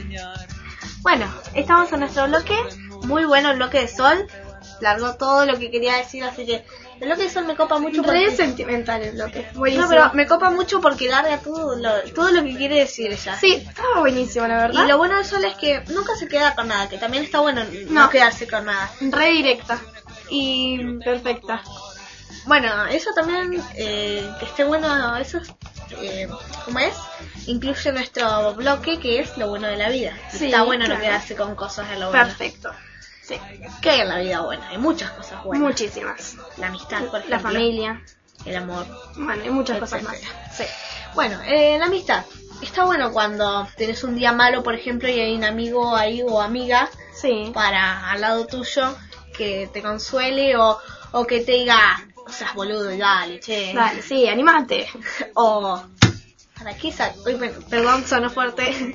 Bueno, estamos en nuestro bloque. Muy bueno el bloque de Sol. Largó todo lo que quería decir, así que el bloque de Sol me copa mucho. Re porque... sentimental el bloque. Buenísimo. No, pero me copa mucho porque larga todo lo, todo lo que quiere decir ella. Sí, estaba buenísimo, la verdad. Y lo bueno de Sol es que nunca se queda con nada, que también está bueno no, No. quedarse con nada. Re directa. Y perfecta. Bueno, eso también, eh, que esté bueno, eso es, eh, ¿cómo es? Incluye nuestro bloque que es lo bueno de la vida. Sí, Está bueno claro. no quedarse con cosas de lo bueno. Perfecto. Sí. ¿Qué hay en la vida buena? Hay muchas cosas buenas. Muchísimas. La amistad, por ejemplo. La familia. El amor. Bueno, hay muchas cosas más. etcétera. Sí. Bueno, eh, la amistad. Está bueno cuando tenés un día malo, por ejemplo, y hay un amigo ahí o amiga Sí. para al lado tuyo que te consuele o, o que te diga, o seas boludo, dale, che. Dale, sí, animate. O, ¿para qué esa? Uy, bueno, perdón, sonó fuerte.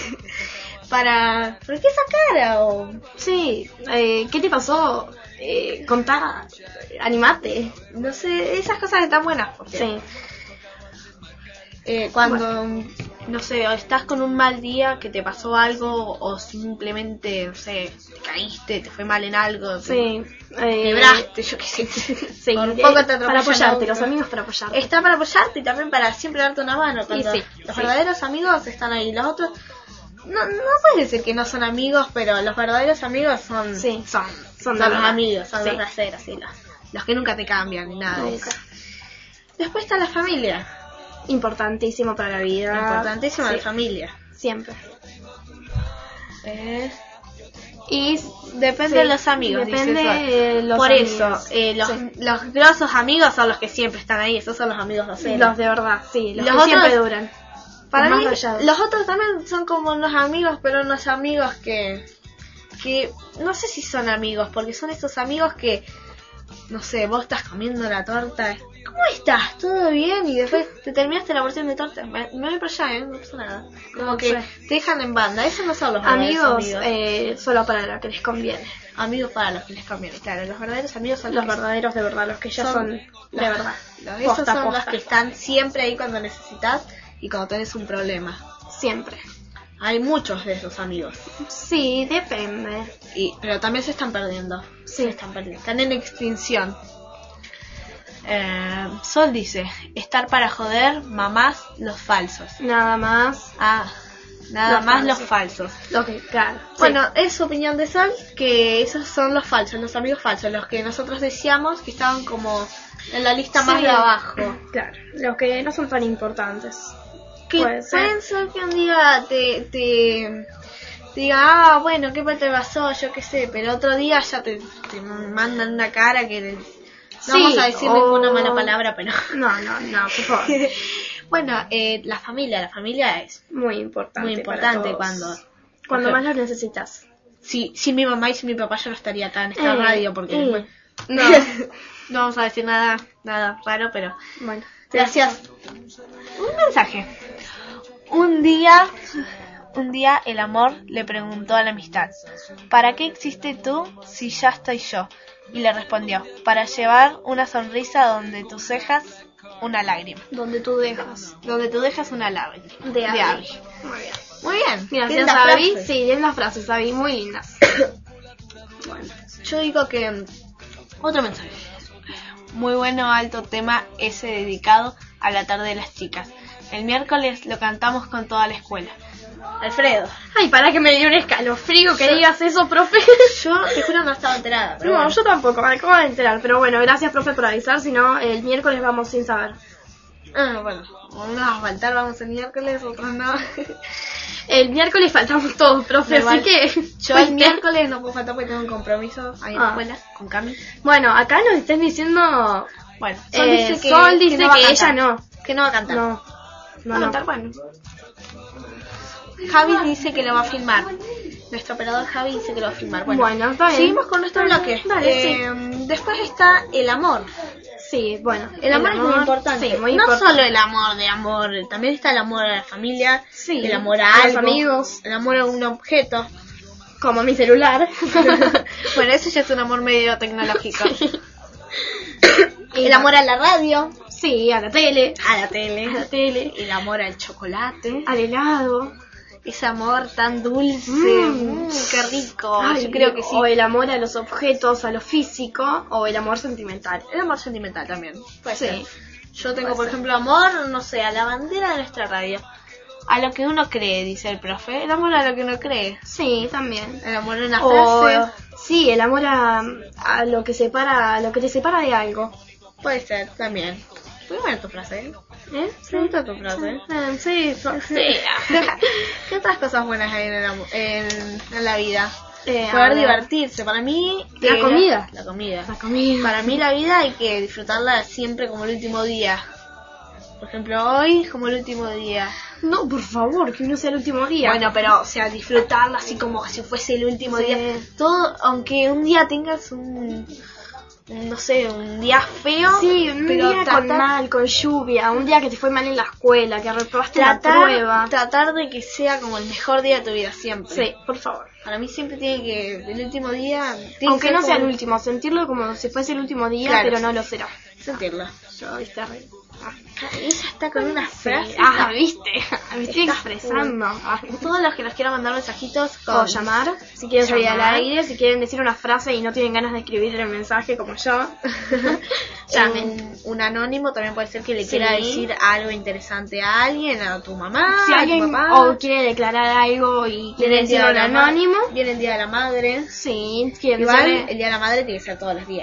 Para, ¿por qué esa cara? O, Sí. Eh, ¿Qué te pasó? Eh, contá. Animate. no sé, esas cosas están buenas. Porque, Sí. eh, cuando, no sé, o estás con un mal día, que te pasó algo, o simplemente, no sé, te caíste, te fue mal en algo, te Sí. Eh, quebraste, yo qué sé. Sí. Por eh, poco te atropellan para apoyarte, auto. los amigos para apoyarte. Está para apoyarte y también para siempre darte una mano. Cuando sí, los sí. verdaderos amigos están ahí, los otros... No, no puedes decir que no son amigos, pero los verdaderos amigos son, Sí, son. son Son, de los verdad. amigos, son Sí. los raceros, sí, los, los que nunca te cambian ni nada de Nunca. eso. Después está la familia, Importantísimo para la vida. importantísima Sí. la familia. Siempre. Eh, Y Depende sí, de los amigos, depende dice Sol. de los Por amigos. eso, eh, los, Sí. los grosos amigos son los que siempre están ahí, esos son los amigos de acero. los de verdad, sí, los, Los que otros- siempre duran. Para los mí, más rayados. los otros también son como unos amigos, pero unos amigos que, que no sé si son amigos, porque son esos amigos que, no sé, vos estás comiendo la torta, ¿cómo estás? ¿Todo bien? Y después te terminaste la porción de torta, me, me voy para allá, ¿eh? No pasa nada. Como No que sé. te dejan en banda, esos no son los verdaderos Amigos, amigos. eh, solo para lo que les conviene. Amigos para los que les conviene, claro, los verdaderos amigos son Los los que verdaderos de verdad, los que ya son, de los- verdad. los- esos Posta, son los posta. que están siempre ahí cuando necesitas y cuando tenés un problema. Siempre. Hay muchos de esos amigos. Sí, depende. Y, pero también se están perdiendo. Sí. Se están perdiendo. Están en extinción. Eh, Sol dice, estar para joder, mamás, los falsos. Nada más. Ah, nada Los más falsos. los falsos. Lo que, claro. Bueno, es opinión de Sol que esos son los falsos, los amigos falsos, los que nosotros decíamos que estaban como en la lista más Sí. de abajo. Sí, claro. Los que no son tan importantes. Que Puede ser. pueden ser que un día te, te, te diga, ah, bueno, ¿qué te pasó? Yo qué sé, pero otro día ya te, te mandan una cara que... te- no Sí, vamos a decir o- ninguna mala palabra, pero... No, no, no, por favor. Bueno, eh, la familia, la familia es Muy importante. muy para importante todos. cuando... Cuando Ojo. más lo necesitas. Si, si mi mamá y si mi papá yo no estaría acá en esta Eh, radio, porque eh. después- No. no vamos a decir nada, nada raro, pero... Bueno. Gracias. Un mensaje. Un día, un día el amor le preguntó a la amistad, ¿para qué existe tú si ya estoy yo? Y le respondió, para llevar una sonrisa donde tú cejas una lágrima. Donde tú dejas. Donde tú dejas una lágrima. De Abby. Abby. Muy bien. Muy bien. Gracias, linda Abby. frase. Sí, bien las frases, Abby, muy lindas. Bueno, yo digo que otro mensaje. Muy bueno, alto tema ese dedicado a la tarde de las chicas. El miércoles lo cantamos con toda la escuela. Alfredo, Ay, para que me dio un escalofrío que Yo- digas eso, profe. yo te juro no estaba enterada, pero No, bueno. yo tampoco, me acabo de enterar. Pero bueno, gracias, profe, por avisar. Si no, el miércoles vamos sin saber. Ah, bueno, unos va a faltar, vamos el miércoles, otros no. El miércoles faltamos todos, profe, Igual, así que... Yo el miércoles no puedo faltar porque tengo un compromiso ahí en la Ah. escuela con Cami. Bueno, acá nos están diciendo... Bueno, Sol dice que, Sol dice que, no va a ella cantar. no. Que no va a cantar. No. ¿Va No, a no. cantar? Bueno. Javi dice que lo va a filmar. Nuestro operador Javi dice que lo va a filmar. Bueno, Bueno, está bien. seguimos con nuestro bloque. Dale, Eh, Después está el amor. Sí, bueno. El amor, es muy importante. Sí, muy no importante. solo el amor de amor, también está el amor a la familia, Sí, el amor a, a los algo, amigos. el amor a un objeto. Como mi celular. Bueno, eso ya es un amor medio tecnológico. El amor a la radio, Sí, a la tele. a la tele, A la tele. el amor al chocolate, Al helado. ese amor tan dulce, Mm. mm, qué rico. Ay, Yo creo que sí. O el amor a los objetos, a lo físico, o el amor sentimental. El amor sentimental también. Puede Sí. ser. Yo tengo, por ejemplo, amor, no sé, a la bandera de nuestra radio. A lo que uno cree, dice el profe. El amor a lo que uno cree. Sí, también. El amor a una O, frase. sí, el amor a, a lo que separa, a lo que te separa de algo. Puede ser, también. Muy buena tu frase, ¿eh? ¿Eh? Me gusta tu frase. Eh, sí, so- sí. ¿Qué otras cosas buenas hay en, el amor- en, en la vida? Eh, a Poder ver. divertirse. Para mí... La eh, comida. La comida. La comida. Para mí la vida hay que disfrutarla siempre como el último día. Por ejemplo, hoy como el último día. No, por favor, que no sea el último día. Bueno, pero, o sea, disfrutarla así como si fuese el último Sí. día. Todo, aunque un día tengas un, un, no sé, un día feo. sí, un pero día tratar, con mal, con lluvia, un día que te fue mal en la escuela, que reprobaste la tratar, prueba. tratar de que sea como el mejor día de tu vida siempre. Sí, por favor. Para mí siempre tiene que, el último día... tiene que Aunque ser no sea el como- último, sentirlo como si fuese el último día, Claro. pero no lo será. Sentirlo. Yo, viste, re- Ella está con una frase. Ah, viste, me estoy Está expresando. Ah. Todos los que nos quieran mandar mensajitos O con llamar, si quieren salir al Llamar. aire, si quieren decir una frase y no tienen ganas de escribir el mensaje como yo, llamen. un, un anónimo también puede ser que le Sí. quiera decir algo interesante a alguien, a tu mamá, Si a alguien tu papá. o quiere declarar algo y quiere Viene el día decirlo de en la ma- anónimo, Viene el día de la madre. sí, quieren Igual decirle- el día de la madre tiene que ser todos los días.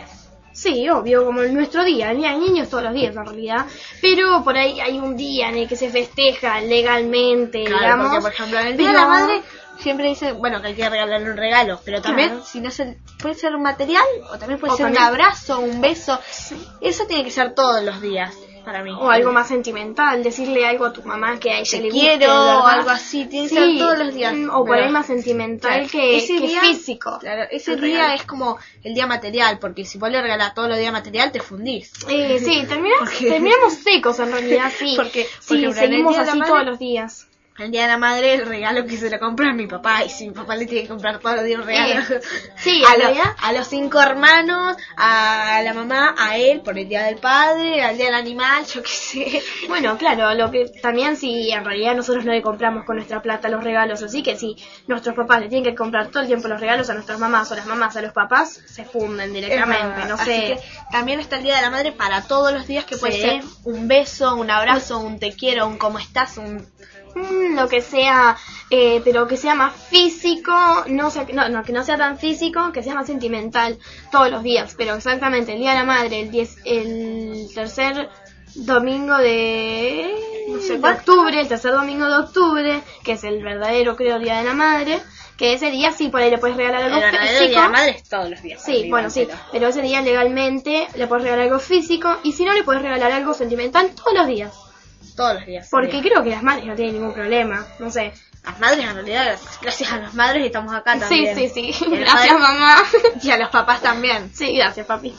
Sí, obvio, como en nuestro día, el día del niño es todos los días en realidad, pero por ahí hay un día en el que se festeja legalmente, Claro, digamos. porque por ejemplo en el Día de pero- la Madre siempre dicen, bueno, que hay que regalarle un regalo, pero también Claro. si no es el- puede ser un material o también puede O ser también- un abrazo, un beso. Eso tiene que ser todos los días para mí. O algo más sentimental, decirle algo a tu mamá que a ella Te le guste, quiero, de verdad. o algo así, tiene que Sí, ser todos los días. mm, O por Pero- ahí más sentimental Claro, que, ese que día- físico. Claro, ese El día regalo. es como el día material, porque si vos le regalás todos los días material, te fundís. Eh, sí, terminamos, Porque- terminamos secos en realidad, sí. Porque- sí, porque en el seguimos Día de la así Madre- todos los días. El Día de la Madre, el regalo que se lo compra a mi papá, y si mi papá le tiene que comprar todos los días un regalo. Eh, sí, a, en lo- realidad- a los cinco hermanos, a la mamá, a él por el Día del Padre, al Día del Animal, yo qué sé. Bueno, claro, lo que también si en realidad nosotros no le compramos con nuestra plata los regalos, así que si nuestros papás le tienen que comprar todo el tiempo los regalos a nuestras mamás o las mamás a los papás, se funden directamente, no Así sé. que también está el Día de la Madre para todos los días, que puede Sí. ser un beso, un abrazo, un te quiero, un cómo estás, un... Mm, lo que sea, eh, pero que sea más físico, no, sea, no, no, que no sea tan físico, que sea más sentimental todos los días, pero exactamente el Día de la Madre, el diez, el tercer domingo de, No sé de cuál. octubre, el tercer domingo de octubre, que es el verdadero, creo, Día de la Madre, que ese día sí, por ahí le puedes regalar algo El verdadero físico. Día de la Madre es todos los días. Sí, amigo, bueno, sí, pero- pero ese día legalmente le puedes regalar algo físico y si no le puedes regalar algo sentimental todos los días. Todos los días. Porque sí. creo que las madres no tienen ningún problema, no sé. Las madres, en realidad, gracias a las madres estamos acá Sí, también. sí, sí. Y a los Gracias, padres- mamá. Y a los papás también. Sí, gracias, papi.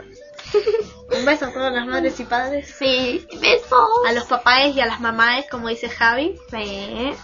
Un beso a todas las madres y padres. Sí, besos. A los papáes y a las mamás, como dice Javi. Sí.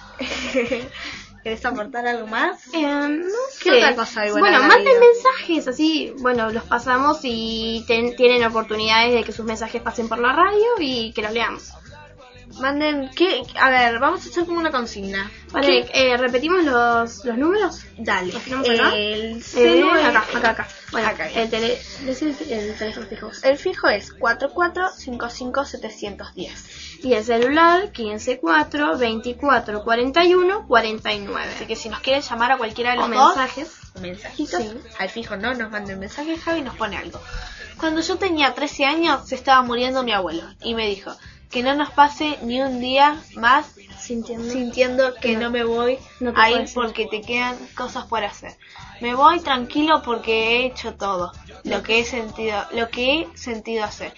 ¿Querés aportar algo más? Eh, no ¿Qué sé. otra cosa hay buena Bueno, en la manden vida? mensajes, así, bueno, los pasamos y ten- tienen oportunidades de que sus mensajes pasen por la radio y que los leamos. Manden, ¿qué? A ver, vamos a hacer como una consigna. Vale, ¿Qué? eh, ¿repetimos los, los números? Dale. ¿Los tenemos acá? El Eh, celu es- acá, acá, acá. Bueno, Acá. el, tele, decí el, el teléfono fijo. El fijo es cuatro cuatro cinco cinco siete uno cero. Y el celular quince cuatro veinticuatro cuarenta y uno cuarenta y nueve. Así que si nos quieren llamar a cualquiera de O los dos, mensajes. mensajitos, Sí. al fijo no nos manden mensajes, Javi nos pone algo. Cuando yo tenía trece años se estaba muriendo mi abuelo y me dijo que no nos pase ni un día más Sintiendo. sintiendo que No. no me voy No te a ir puedes ir. porque te quedan cosas por hacer. Me voy tranquilo porque he hecho todo lo que he sentido, lo que he sentido hacer.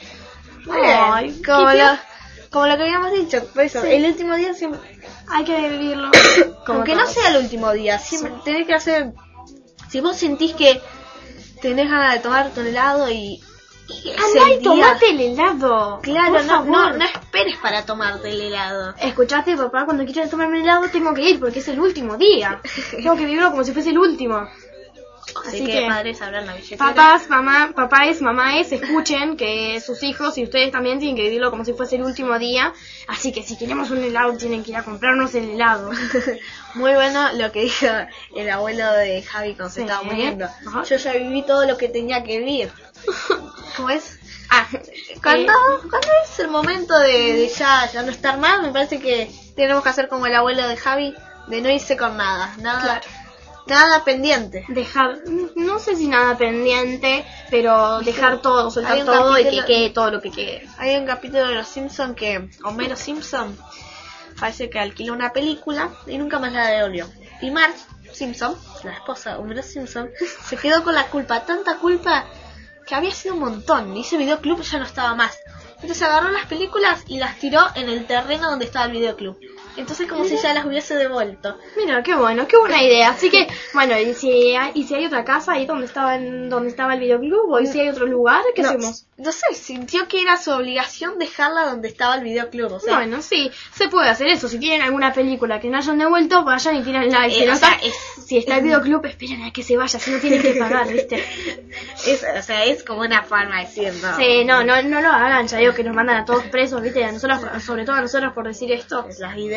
Ay, Bien, como qué lo, como lo que habíamos dicho, por eso, Sí. el último día siempre, Hay que vivirlo. como aunque no todos. sea el último día, siempre tenés que hacer, si vos sentís que tenés ganas de tomarte un helado y, y es Andá el y día- tomate el helado. Claro, Por no, favor. no, no esperes para tomarte el helado. Escuchaste, papá, cuando quiero tomarme el helado tengo que ir porque es el último día. Tengo que vivirlo como si fuese el último. Así, Así que, que, padres abran la billetera. Papás, mamá, papáes, mamáes, escuchen que sus hijos y ustedes también tienen que vivirlo como si fuese el último día. Así que si queremos un helado tienen que ir a comprarnos el helado. Muy bueno lo que dijo el abuelo de Javi cuando se Sí. estaba muriendo. Ajá. Yo ya viví todo lo que tenía que vivir. ¿Cómo es? Ah, cuando, Eh. cuando es el momento de, de ya, ya no estar mal, me parece que tenemos que hacer como el abuelo de Javi, de no irse con nada, nada, Claro. nada pendiente. Dejar, no sé si nada pendiente, pero dejar todo, Hay soltar un todo y que capítulo- quede todo lo que quede. Hay un capítulo de Los Simpson que Homero Simpson parece que alquiló una película y nunca más la devolvió. Y Marge Simpson, la esposa de Homero Simpson, se quedó con la culpa, tanta culpa que había sido un montón. Y ese videoclub ya no estaba más. Entonces agarró las películas y las tiró en el terreno donde estaba el videoclub. Entonces como si ya las hubiese devuelto. Mira, qué bueno, qué buena idea. Así que, bueno, y si hay, y si hay otra casa ahí donde estaba en, donde estaba el videoclub, o y si hay otro lugar, ¿qué no, hacemos? no sé, sintió que era su obligación dejarla donde estaba el videoclub. O sea, Bueno, sí, se puede hacer eso. Si tienen alguna película que no hayan devuelto, vayan y tiren like. Si, Eh, no o sea, está- es- si está el videoclub, esperen a que se vaya, si no tienen que pagar, ¿viste? es, o sea, es como una forma de decir, no. Sí, no, no, no lo hagan, ya digo que nos mandan a todos presos, ¿viste? A nosotros, sobre todo a nosotros por decir esto. Las ideas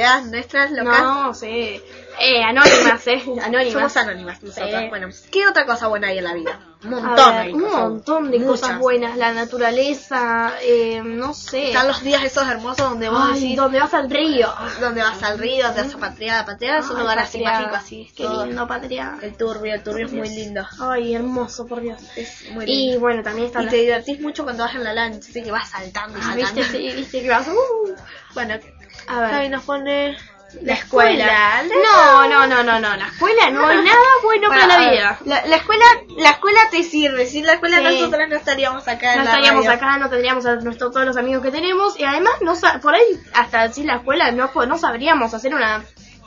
ideas nuestras locas. No, sí. Eh, anónimas, eh. Anónimas. Somos anónimas nosotras. Sí. Bueno, ¿qué otra cosa buena hay en la vida? Un A montón. ver, hay un cosas- montón de muchas. cosas buenas. La naturaleza, eh, no sé. Están los días esos hermosos donde vos Ay, decís, donde vas al río. donde vas al río, donde vas a Patriada. Patriada es un Ay, lugar así Patriada. mágico, así. Qué todo. lindo, Patria. El turbio, el turbio es muy lindo. Ay, hermoso, por Dios. Es muy Y lindo. bueno, también está Y la... te divertís mucho cuando vas en la lancha, así que vas saltando y Ah, saltando. viste, sí, viste que vas... Uh. Bueno, A ver. Javi nos pone La escuela. No, No, no, no, no, no. La escuela no hay nada bueno Bueno, para a la ver, vida. La, la escuela, la escuela te sirve. Sin la escuela Sí. nosotros no estaríamos acá en No la estaríamos radio. acá, no tendríamos a nuestro, todos los amigos que tenemos. Y además, no sa- por ahí, hasta sin la escuela, no, po- no sabríamos hacer una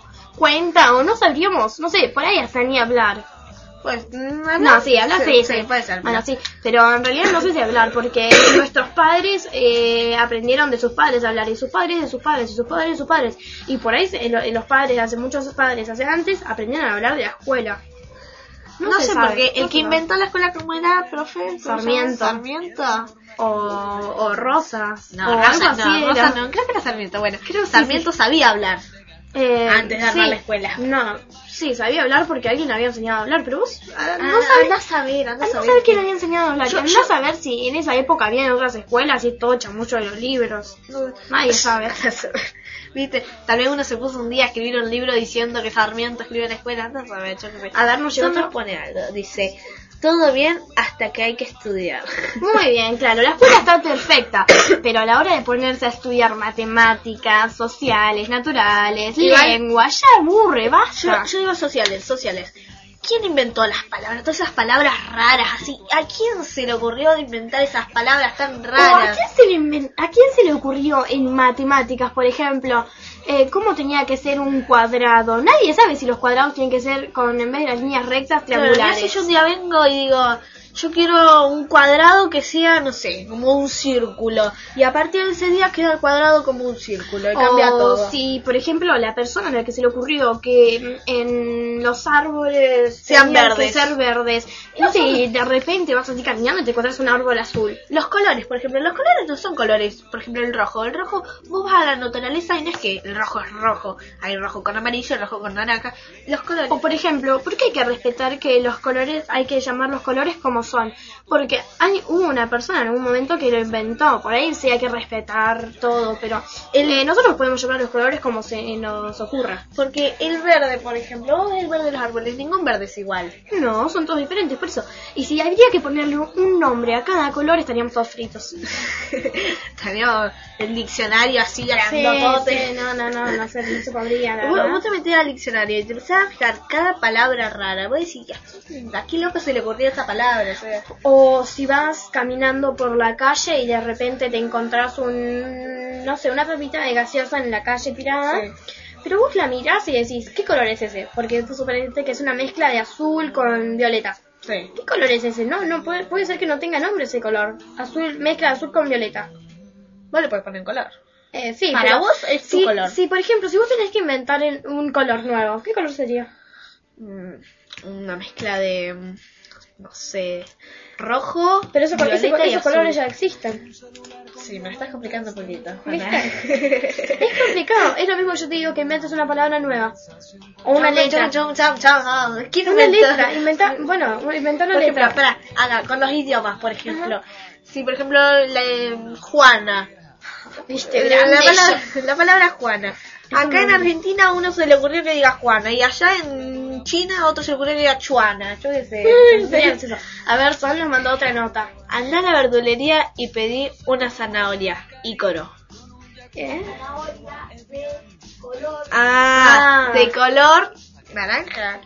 cuenta o no sabríamos, no sé, por ahí hasta ni hablar. Pues, No, sí, hablar sí, sí. puede ser. Bueno, sí, pero en realidad no sé si hablar, porque nuestros padres eh, aprendieron de sus padres a hablar, y sus padres de sus padres, y sus padres de sus padres. Y por ahí se- lo- los padres, hace muchos padres, hace antes, aprendieron a hablar de la escuela. No, se sé, sabe, porque el no que se inventó la escuela, ¿cómo era, profe? ¿Cómo se llama? Sarmiento. Sarmiento. O, o Rosas. No, o Rosa, algo así no, era. Rosa no, creo que era Sarmiento. Bueno, Creo que sí, Sarmiento sabía hablar. Eh, Antes de armar sí. la escuela. No, sí, sabía hablar porque alguien le había enseñado a hablar, pero vos ah, No no sabés, anda a saber, anda a no saber. sabés quién le había enseñado a hablar. Yo- Anda yo- a saber si en esa época había en otras escuelas y todo chamucho de los libros. Nadie sabe. Viste, tal vez uno se puso un día a escribir un libro diciendo que Sarmiento escribió en la escuela, no sabes, yo qué sé. A ver, nos llegó Solo otro. pone algo, dice, todo bien hasta que hay que estudiar. Muy bien, claro, la escuela está perfecta, pero a la hora de ponerse a estudiar matemáticas, sociales, naturales, Igual- lengua, ya aburre, Yo, basta. yo digo sociales, sociales. ¿Quién inventó las palabras? Todas esas palabras raras, así. ¿A quién se le ocurrió de inventar esas palabras tan O, ¿a, raras? quién se le inven- ¿A quién se le ocurrió en matemáticas, por ejemplo, eh, cómo tenía que ser un cuadrado? Nadie sabe si los cuadrados tienen que ser con, en vez de las líneas rectas, Pero triangulares. si yo un día vengo y digo, yo quiero un cuadrado que sea, no sé, como un círculo. Y a partir de ese día queda el cuadrado como un círculo y cambia O todo. si, por ejemplo, la persona a la que se le ocurrió que en los árboles Sean tenían verdes. que ser verdes, no sé, de repente vas así caminando y te encontrás un árbol azul. Los colores, por ejemplo, los colores no son colores. Por ejemplo, el rojo. El rojo, vos vas a la naturaleza y no es que el rojo es rojo. Hay rojo con amarillo, rojo con naranja. Los colores. O por ejemplo, ¿por qué hay que respetar que los colores, hay que llamar los colores como son? Porque hay hubo una persona en algún momento que lo inventó, por ahí sí hay que respetar todo, pero eh, nosotros podemos llamar los colores como se nos ocurra. Porque el verde, por ejemplo, vos ves el verde de los árboles, ningún verde es igual. No, son todos diferentes, por eso. Y si habría que ponerle un nombre a cada color, estaríamos todos fritos. Teníamos el diccionario así Sí, grandotote. sí, no, no, no, no se, no se podría, la Vos, verdad. vos te metías al diccionario y te empezabas a fijar cada palabra rara. Vos decís, ¿a qué loco se le ocurrió esta palabra? O sea, O si vas caminando por la calle y de repente te encontrás un, no sé, una pepita de gaseosa en la calle tirada, Sí. pero vos la mirás y decís, ¿qué color es ese? Porque tú suponete que es una mezcla de azul con violeta. sí. ¿Qué color es ese? No, no puede, puede ser que no tenga nombre ese color. Azul, mezcla de azul con violeta. Vos le podés poner color. Eh, sí, Para pero vos es tu si, color. Si, por ejemplo, si vos tenés que inventar el- un color nuevo, ¿qué color sería? Mm, Una mezcla de, mm, no sé, rojo, Pero eso, ese- violeta y esos azul. colores ya existen. Sí, me lo estás complicando un poquito. ¿Viste? Es complicado. Es lo mismo que yo te digo que inventes una palabra nueva. O una letra. Chau, chau, chau, chau. ¿Quién Una inventó? letra. Inventar, bueno, inventar una Por ejemplo, letra. espera, Ana, con los idiomas, por ejemplo. Si, por ejemplo, la, eh, Juana. Viste, La, grande la palabra, yo. la palabra Juana. Acá en Argentina a uno se le ocurrió que diga Juana. Y allá en China a otro se le ocurrió que diga Chuana. Yo qué sé. Sí, sí, sí. A ver, Son nos mandó otra nota. Andá a la verdulería y pedí una zanahoria. Ícoro. ¿Qué? Ah, Ah. de color naranja.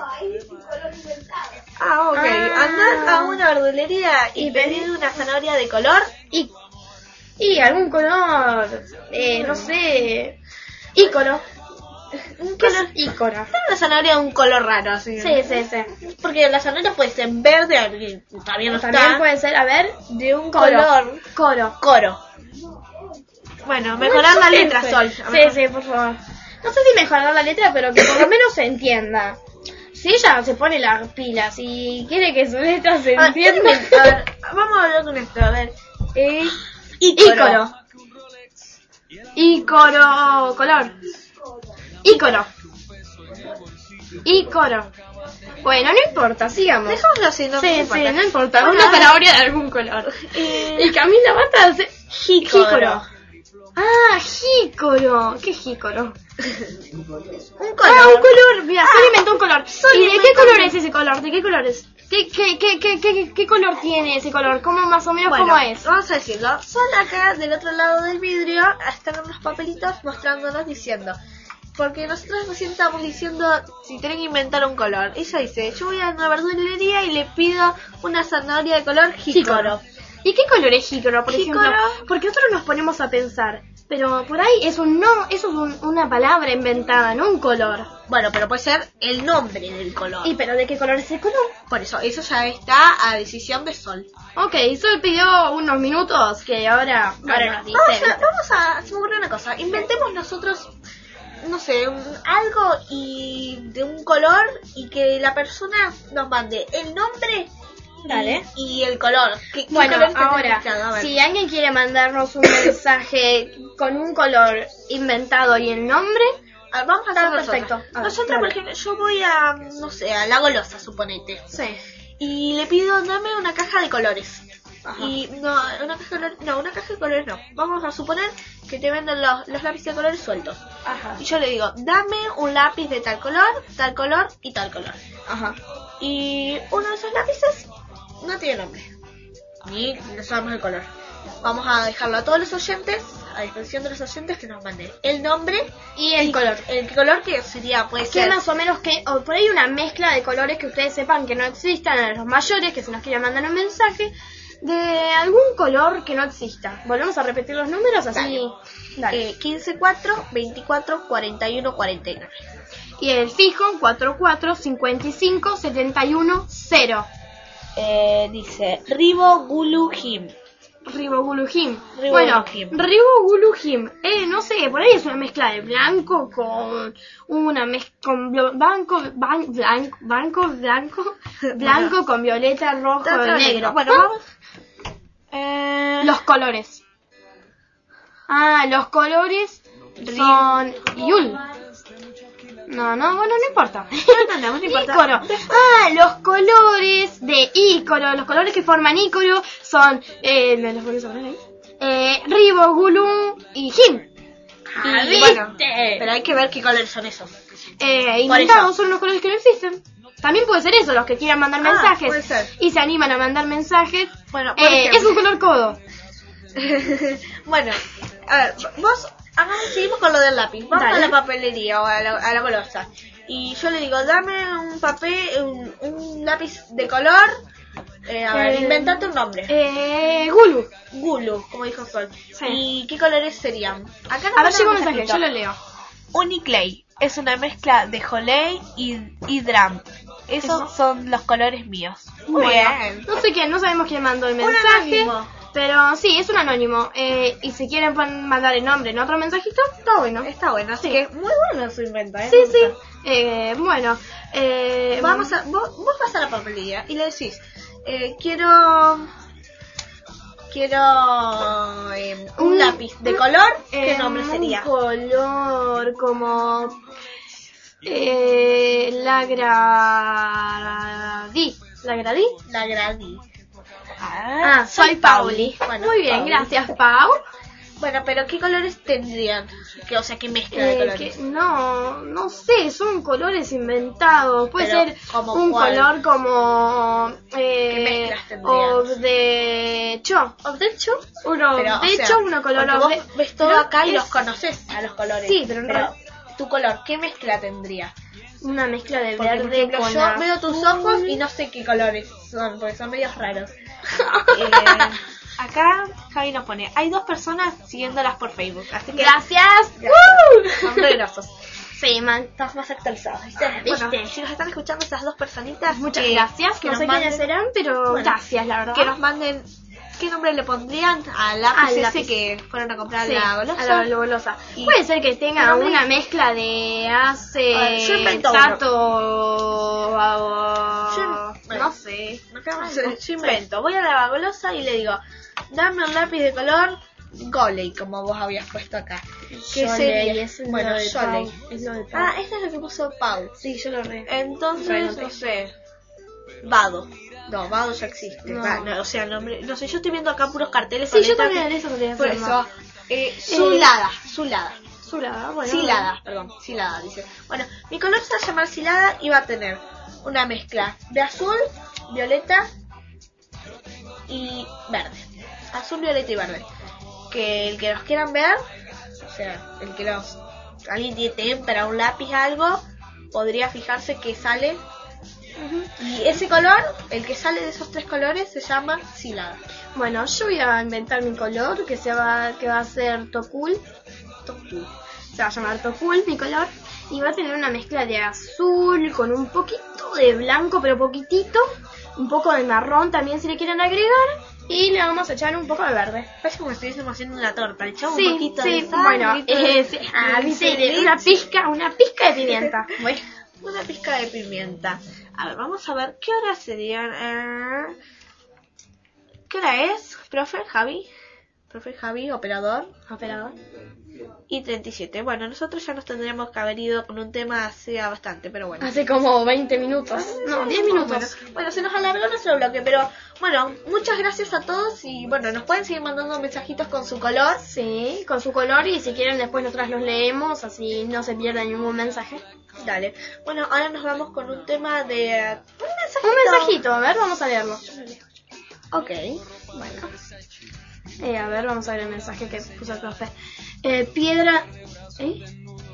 Ah, ok. Ah. Andá a una verdulería y Y pedí pedí- una zanahoria de color. Y, y algún color, eh, no sé, ícono. Un ¿Qué color. es ícono? Una zanahoria de un color raro, así. Sí, sí, sí. Porque la zanahoria puede ser verde, y todavía no También está. puede ser, a ver, De un coro. color. Coro. Coro. Bueno, mejorar la letra, Sol. Sí, sí, por favor. No sé si mejorar la letra, pero que por lo menos se entienda. Si ella se pone las pilas y quiere que su letra se Ah, entienda. A ver, vamos a hablar con esto, a ver. Eh, Ícoro. Ícoro. Color. Ícoro. Ícoro. Bueno, no importa, sigamos. Dejémoslo así, no Sí, me sí, importa. no importa. Bueno, Una a ver. zanahoria de algún color. Eh, Y Camila Bata hace Jícoro. jícoro. Ah, jícoro. ¿Qué jícoro? Un color. Ah, un color. Mira, solo inventó un color. Solo ¿Y de qué inventó color un- es ese color? ¿De qué color es? ¿Qué, qué, qué, qué, qué, qué color tiene ese color? ¿Cómo más o menos Bueno, cómo es? vamos a decirlo. Son acá del otro lado del vidrio, están unos papelitos mostrándonos diciendo. Porque nosotros recién estamos diciendo si tienen que inventar un color. Ella dice, yo voy a una verdulería y le pido una zanahoria de color jícoro. ¿Y qué color es jícoro, por Jícoro. ejemplo? Porque nosotros nos ponemos a pensar, pero por ahí es un no, eso es un- una palabra inventada, no un color. Bueno, pero puede ser el nombre del color. ¿Y pero de qué color es ese color? Por eso, eso ya está a decisión de Sol. Ok, Sol pidió unos minutos que ahora, ahora nos dice. Vamos a, vamos a, se me ocurrió una cosa, inventemos nosotros, no sé, un- algo y de un color y que la persona nos mande el nombre y- Dale. y, el color. ¿Qué, qué Bueno, color está ahora, mezclado? A ver. si alguien quiere mandarnos un mensaje con un color inventado y el nombre, Ah, vamos a hacer está nosotros. perfecto. A ver, Nosotros, dale. por ejemplo, yo voy a, no sé, a La Golosa, suponete. sí. Y le pido, dame una caja de colores. Ajá. Y no, una caja de colores, no, una caja de colores no. Vamos a suponer que te venden los, los lápices de colores sueltos. Ajá. Y yo le digo, dame un lápiz de tal color, tal color y tal color. Ajá. Y uno de esos lápices no tiene nombre. Ni no sabemos el color. Vamos a dejarlo a todos los oyentes, a disposición de los oyentes que nos manden el nombre Y el color. el color que sería, puede ¿Qué ser. más o menos que, o por ahí una mezcla de colores que ustedes sepan que no existan a los mayores, que se nos quiera mandar un mensaje de algún color que no exista? Volvemos a repetir los números así. Dale. Dale. Eh, quince, cuatro, veinticuatro, cuarenta y uno, cuarenta y nueve. Y el fijo cuatro cuatro cincuenta y cinco setenta y uno cero. Eh, dice Ribo Gulu Him. Riboguluhim. Riboguluhim. Bueno, Riboguluhim. Eh, no sé, por ahí es una mezcla de blanco con una mezcla con blo- blanco, ban- blanco, blanco, blanco, blanco con violeta, rojo Está y otra negro. vez. Bueno, Ah, vamos. Eh, Los colores. Ah, los colores son Yul. No, no, bueno, no importa. no, no, no importa. Ícoro. Ah, los colores de Ícoro, los colores que forman Ícoro son, eh, ¿me los pones a poner ahí? Eh, Ribo, Gulum y Jim. Ah, Y bueno, ¿viste? pero hay que ver qué colores son esos. Eh, Por inventados eso. son los colores que no existen. También puede ser eso, los que quieran mandar Ah, mensajes puede ser. y se animan a mandar mensajes. Bueno, por Eh, ejemplo. es un color codo. Bueno, a ver, vos, hagamos, seguimos con lo del lápiz. Vamos Dale. a la papelería o a la, a la golosa. Y yo le digo, dame un papel, un, un lápiz de color. Eh, a ver, Eh, inventate un nombre. Eh, Gulu. Gulu, como dijo Sol. Sí. ¿Y qué colores serían? Acá nos A ver, mandan llegó un un mensaje, mensajito. yo lo leo. Uniclay es una mezcla de Holey y, y Dram. Esos Eso. son los colores míos. Muy Bueno, bien. no sé quién, no sabemos quién mandó el Un mensaje. anónimo. Pero sí, es un anónimo. Eh, y si quieren pon- mandar el nombre en otro mensajito, está bueno. Está bueno, así Sí. que muy bueno su invento, ¿eh? Sí, Me sí. gusta. Eh, bueno, eh, Vamos a, vos, vos vas a la papelería y le decís, eh, quiero quiero eh, un Un- lápiz de color, ¿qué eh, nombre sería? Un color como eh, la gradí. ¿La gradí? La gradí. Ah, soy Pauli. Bueno, Muy bien, Pauli. gracias, Pau. Bueno, pero ¿qué colores tendrían? Que, o sea, ¿qué mezcla de Eh, colores? que- no, no sé, son colores inventados. Puede Pero, ser ¿como un cuál? color como eh, ¿Qué mezclas tendrían? of de cho, of de cho, uno Pero, o de sea, cho, uno color porque of vos de- ves todo pero acá y es los conoces a los colores. Sí, pero en realidad- tu color, ¿qué mezcla tendría? una mezcla de Porque, por verde ejemplo, con yo azul. veo tus ojos y no sé qué colores son, porque son medios raros. Eh, acá Javi nos pone, hay dos personas siguiéndolas por Facebook, así que Gracias. Gracias. son re grosos. Sí, man, estás más actualizado, ¿viste? Bueno, ¿Viste? si nos están escuchando esas dos personitas, Muchas que- gracias, que no nos sé manden- quiénes serán, pero Bueno, gracias, la verdad. que nos manden qué nombre le pondrían al lápiz Al ese lápiz. que fueron a comprar Sí, la golosa. a la golosa. Y- Puede ser que tenga nombre- una mezcla de hace A ver, yo invento uno. Tato, ah, Yo- bueno. no sé. No, ¿qué vamos a hacer? Yo invento, voy a la golosa y le digo, dame un lápiz de color Goley, como vos habías puesto acá. ¿Qué Yoley, sería? es lo Bueno, de Yoley. Pau, es lo de Pau. Ah, este es lo que puso Pau. Sí, yo lo re. Entonces, Renoté. no sé. Vado. No, Vado ya existe. No. Va, no, o sea, nombre, no sé, yo estoy viendo acá puros carteles. Sí, yo letras también que- eso quería Por hacer, eso. ¿no? Eh, Zulada, Zulada. Zulada, bueno. Silada, perdón, Silada dice. Bueno, mi color se va a llamar Silada y va a tener una mezcla de azul, violeta y verde. Azul, violeta y verde. Que el que los quieran ver, o sea, el que los alguien tiene témpera, un lápiz, algo, podría fijarse que sale. Y ese color, el que sale de esos tres colores, se llama Silada. Bueno, yo voy a inventar mi color, que se va, que va a ser Tokul. Tokul. Se va a llamar Tokul, mi color. Y va a tener una mezcla de azul con un poquito de blanco, pero poquitito. Un poco de marrón también si le quieren agregar. Y le vamos a echar un poco de verde. Parece como si estuviésemos haciendo una torta. Le echamos Sí, un poquito sí, de sal, bueno, un poquito eh, de- sí, ah, de viste, leche. una pizca, una pizca de pimienta. Bueno, Una pizca de pimienta. A ver, vamos a ver qué hora serían. Eh, ¿Qué hora es, profe Javi? Profe Javi, operador. operador. Y treinta y siete. Bueno, nosotros ya nos tendríamos que haber ido con un tema hacía bastante, pero bueno. Hace como veinte minutos. No, diez minutos. Bueno, bueno, se nos alargó nuestro bloque, pero bueno, muchas gracias a todos y bueno, nos pueden seguir mandando mensajitos con su color. Sí, con su color y si quieren después nosotras los leemos, así no se pierde ningún mensaje. Dale. Bueno, ahora nos vamos con un tema de... eh, un mensajito. Un mensajito, a ver, vamos a leerlo. Ok. Bueno. Eh, a ver, vamos a ver el mensaje que puso el profe. Eh, piedra... ¿Eh?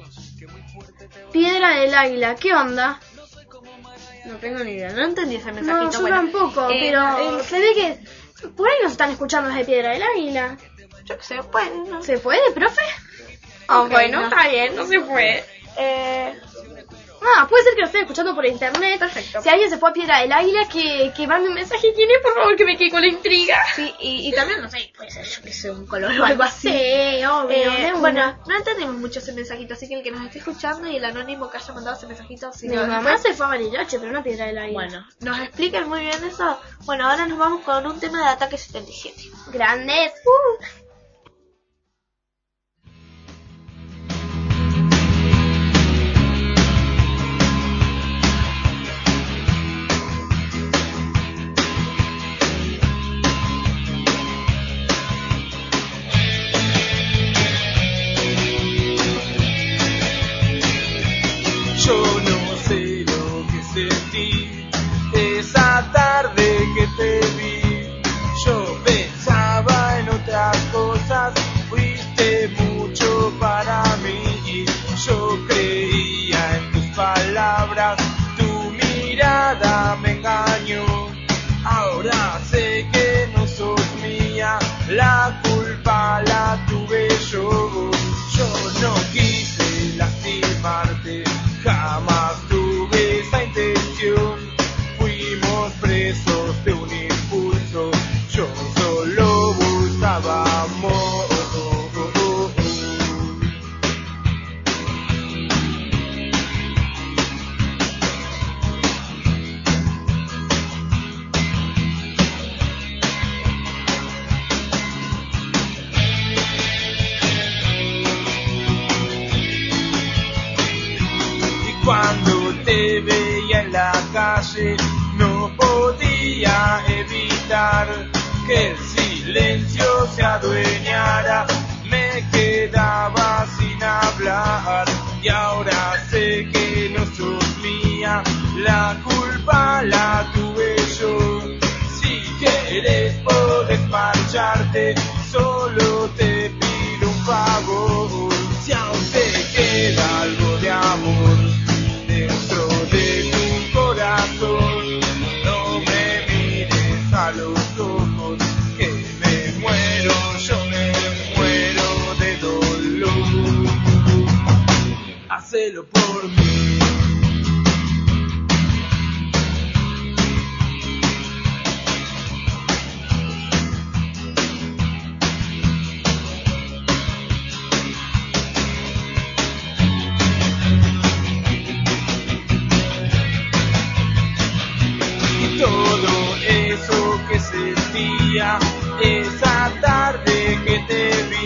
Piedra del Águila, ¿qué onda? No tengo ni idea, no entendí ese mensajito. No, yo Bueno, tampoco, eh, pero eh, se ve que por ahí nos están escuchando desde Piedra del Águila. yo qué sé, bueno. ¿Se puede, profe? Ah, Ok, bueno, no. está bien, no se puede. Eh, Ah, puede ser que lo estén escuchando por internet. Perfecto. Si alguien se fue a Piedra del Águila, que, que mande un mensaje. ¿Quién es? Por favor, que me quede con la intriga. sí, y, y también, no sé, puede ser yo que sé, un color o algo así. Sí, obvio. Eh, de una. bueno, no entendimos mucho ese mensajito, así que el que nos esté escuchando y el anónimo que haya mandado ese mensajito, si Mi no, mamá después- se fue a Bariloche, pero no a Piedra del Águila. Bueno, nos explican muy bien eso. Bueno, ahora nos vamos con un tema de Ataque setenta y siete. Grandes. Uh. Yo no sé lo que sentí esa tarde que te vi. Yo pensaba en otras cosas, fuiste mucho para mí. Yo creía en tus palabras, tu mirada me engañó. Ahora sé que no sos mía, la culpa la tuve yo. Yo no quise lastimarte, jamás tuve esa intención. Fuimos presos de un impulso, yo solo buscaba amor. Y cuando te veía en la calle no podía evitar que el silencio se adueñara, me quedaba sin hablar. Y ahora sé que no sos mía, la culpa la tuve yo. Si quieres podés marcharte, solo te pido un favor. Si aún te queda algo de amor dentro de tu corazón, no me mires a los ojos, que me muero, yo me muero de dolor. Hacelo por mí. Y todo eso que sentía esa tarde que te vi,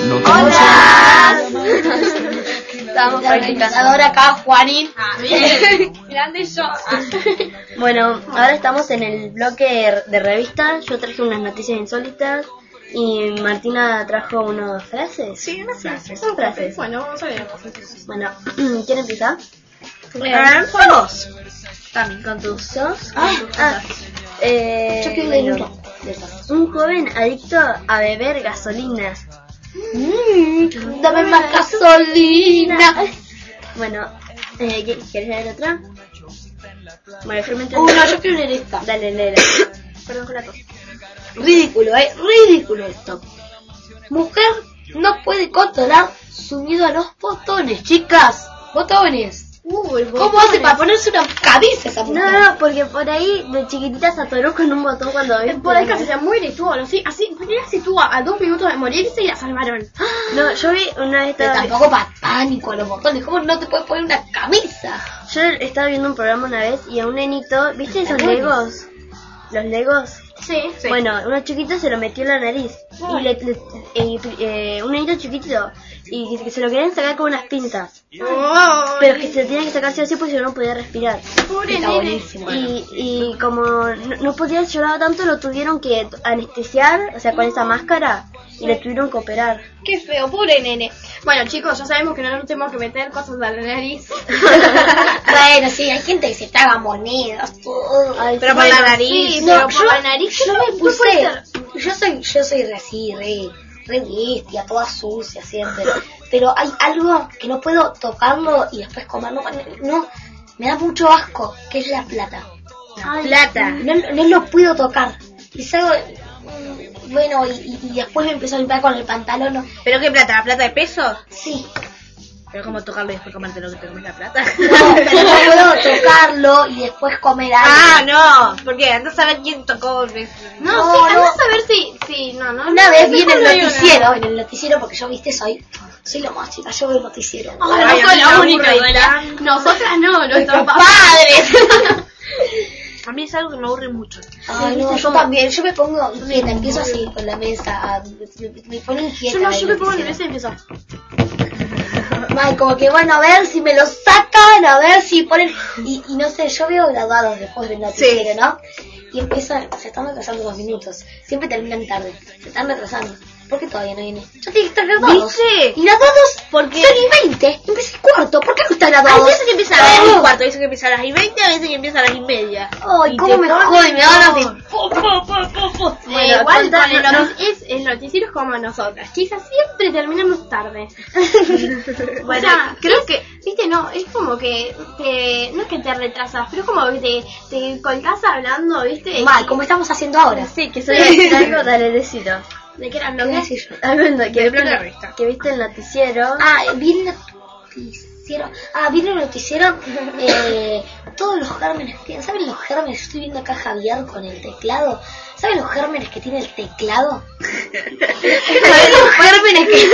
No Hola. Estamos Ahora acá, Juanín. Ah, bien. Grande yo. Bueno, ahora estamos en el bloque de revista. Yo traje unas noticias insólitas y Martina trajo unas frases. Sí, unas frases. Son frases. Bueno, vamos a ver. Bueno, ¿quién empieza? Eh, vos. También con tus ¿Sos? Ah, Ah, eh, Yo quiero bueno, uno. un joven adicto a beber gasolina. Mm, dame más gasolina. Bueno, eh, ¿qui- ¿quieres leer otra? Bueno, yo me Uh, no, yo quiero leer esta. Dale, léela. Perdón con la tos. Ridículo, eh, ridículo esto. Mujer no puede controlar su miedo a los botones, chicas. Botones. Uy, ¿Cómo hace para ponerse una camisa esa mujer? No, no, porque por ahí de chiquitita se atoró con un botón cuando viste. Por ahí casi se muere y estuvo así, así, así estuvo a dos minutos de morirse y la salvaron. No, yo vi una vez Pero estaba, tampoco para pánico a los botones. ¿Cómo no te puedes poner una camisa? yo estaba viendo un programa una vez y a un nenito, ¿viste esos legos? Los legos. Sí, sí. Bueno, uno chiquito se lo metió en la nariz y le, le- eh, eh, un nenito chiquitito y que se lo querían sacar con unas pinzas, pero que se lo tenían que sacar sí o sí porque si no no podía respirar. Pobre Está nene. buenísimo. Y, y como no, no podía llorar tanto, lo tuvieron que anestesiar, o sea, con esa máscara, y le tuvieron que operar. Qué feo, pobre nene. Bueno, chicos, ya sabemos que no nos tenemos que meter cosas a la nariz. Bueno, sí, hay gente que se traga monedas, todo. Ay, Pero sí, por la bueno, nariz. Sí, No, pero por yo- la nariz yo me no puede puse, ser. yo soy, yo soy re así, re, re bestia, toda sucia siempre, pero hay algo que no puedo tocarlo y después comer, no, no, me da mucho asco, que es la plata. La Ay, plata, no, no lo puedo tocar, y salgo, mm, bueno, y, y- y después me empezó a limpiar con el pantalón, no, ¿Pero qué plata? ¿La plata de peso? sí, Pero como tocarlo y después comerte lo que te comes la plata. no, pero no puedo tocarlo y después comer algo. Ah, no, porque andas a ver quién tocó. No, No, sí, no. andás a ver si, si, no, no. Una no, vez mejor vi en el no digo noticiero, nada. en el noticiero, porque yo, viste, soy, soy lo más chica, yo veo el noticiero. Ay, Ay, no a soy mí la me única, aburre ¿verdad? Nosotras no, nuestros ¡Padres! A mí es algo que me aburre mucho. Ay, no, yo también, yo me pongo inquieta, empiezo así con la mesa, a- me, me pone inquieta. Yo no, el yo me pongo en noticiero. ese y empiezo. Ay, como que bueno, a ver si me lo sacan, a ver si ponen... Y, y no sé, yo veo graduados después del noticiero, ¿no? Y empiezan, se están retrasando dos minutos. Siempre terminan tarde, se están retrasando. ¿Por qué todavía no viene? Ya tiene que estar graduados. ¿Viste? Y graduados, Porque- son y veinte, empieza el cuarto, ¿por qué no está Hay graduado? veces que empieza a las diez y cuarto, hay veces que empieza a las y veinte, a veces que empieza a las y media. Ay, Y cómo te me ponen- jode, me da ganas de... no. Po, po, po, po, po. Eh, igual contá- con el, no, notic- es, el noticiero es como nosotras, chicas, siempre terminamos tarde. Bueno, O sea, creo que... Viste, no, es como que te, no es que te retrasas, pero es como que te, te colgás hablando, viste. Mal, como estamos haciendo ahora. Sí, que soy decir algo, dale, decilo. ¿De qué eran ¿Qué voy a los decir yo? Algo en lo- que, Del viste, bloque de revista. que viste el noticiero. Ah, vi el noticiero. Ah, vi el noticiero. Eh, todos los gérmenes que tienen. ¿Saben los gérmenes? Yo estoy viendo acá a Javier con el teclado. ¿Saben los gérmenes que tiene el teclado? ¿Saben los gérmenes que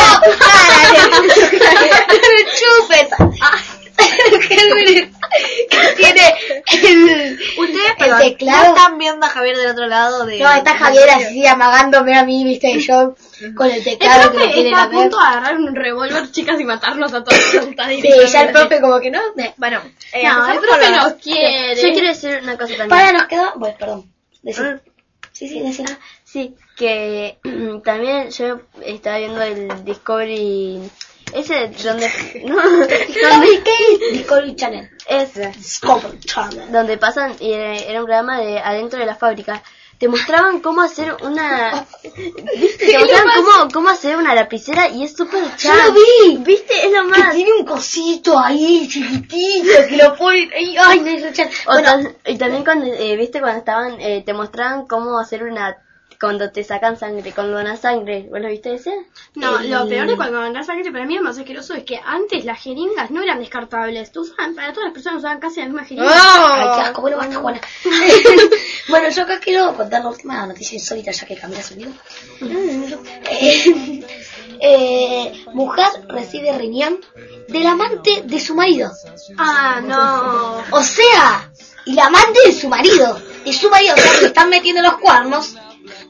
chupen? Ah, los gérmenes que tiene el, Ustedes, el pero teclado. no están viendo a Javier del otro lado de... No, está Javier así amagándome a mí, viste, y yo con el El teclado que lo profe tiene está la a punto de agarrar un revólver, chicas, y matarnos a todos. Está Sí, directamente. ya el profe como que no. Eh, Bueno, eh, No, el empezamos profe con la- nos quiere. Yo quiero decir una cosa también. Para, nos quedó. Bueno, perdón. Decí. Mm. Sí, sí, decí. Sí, que también yo estaba viendo el Discovery, ese donde no, Discovery qué? Discovery Channel. es Discovery Channel. donde pasan y era era un programa de adentro de la fábrica. Te mostraban cómo hacer una ¿viste? Te mostraban cómo, cómo hacer una lapicera y es súper Yo chat. lo vi. ¿Viste? Es lo Que más. tiene un cosito ahí chiquitito que lo ponen ahí. Ay, no es Channel. O Bueno, tam- y también cuando, eh, viste cuando estaban, eh, te mostraban cómo hacer una, cuando te sacan sangre, cuando donas sangre. ¿Vos lo viste ese? No, El- lo peor de cuando mandás sangre para mí lo más asqueroso es que antes las jeringas no eran descartables. Tú usaban, para todas las personas usaban casi la misma jeringa. Ay, qué asco. Bueno, basta, Juana. Bueno, yo acá quiero contar la última noticia insólita ya que cambié el video. Eh, eh, mujer recibe riñón del amante de su marido. Ah, no. O sea, y la amante de su marido. De su marido, o sea, que le están metiendo los cuernos.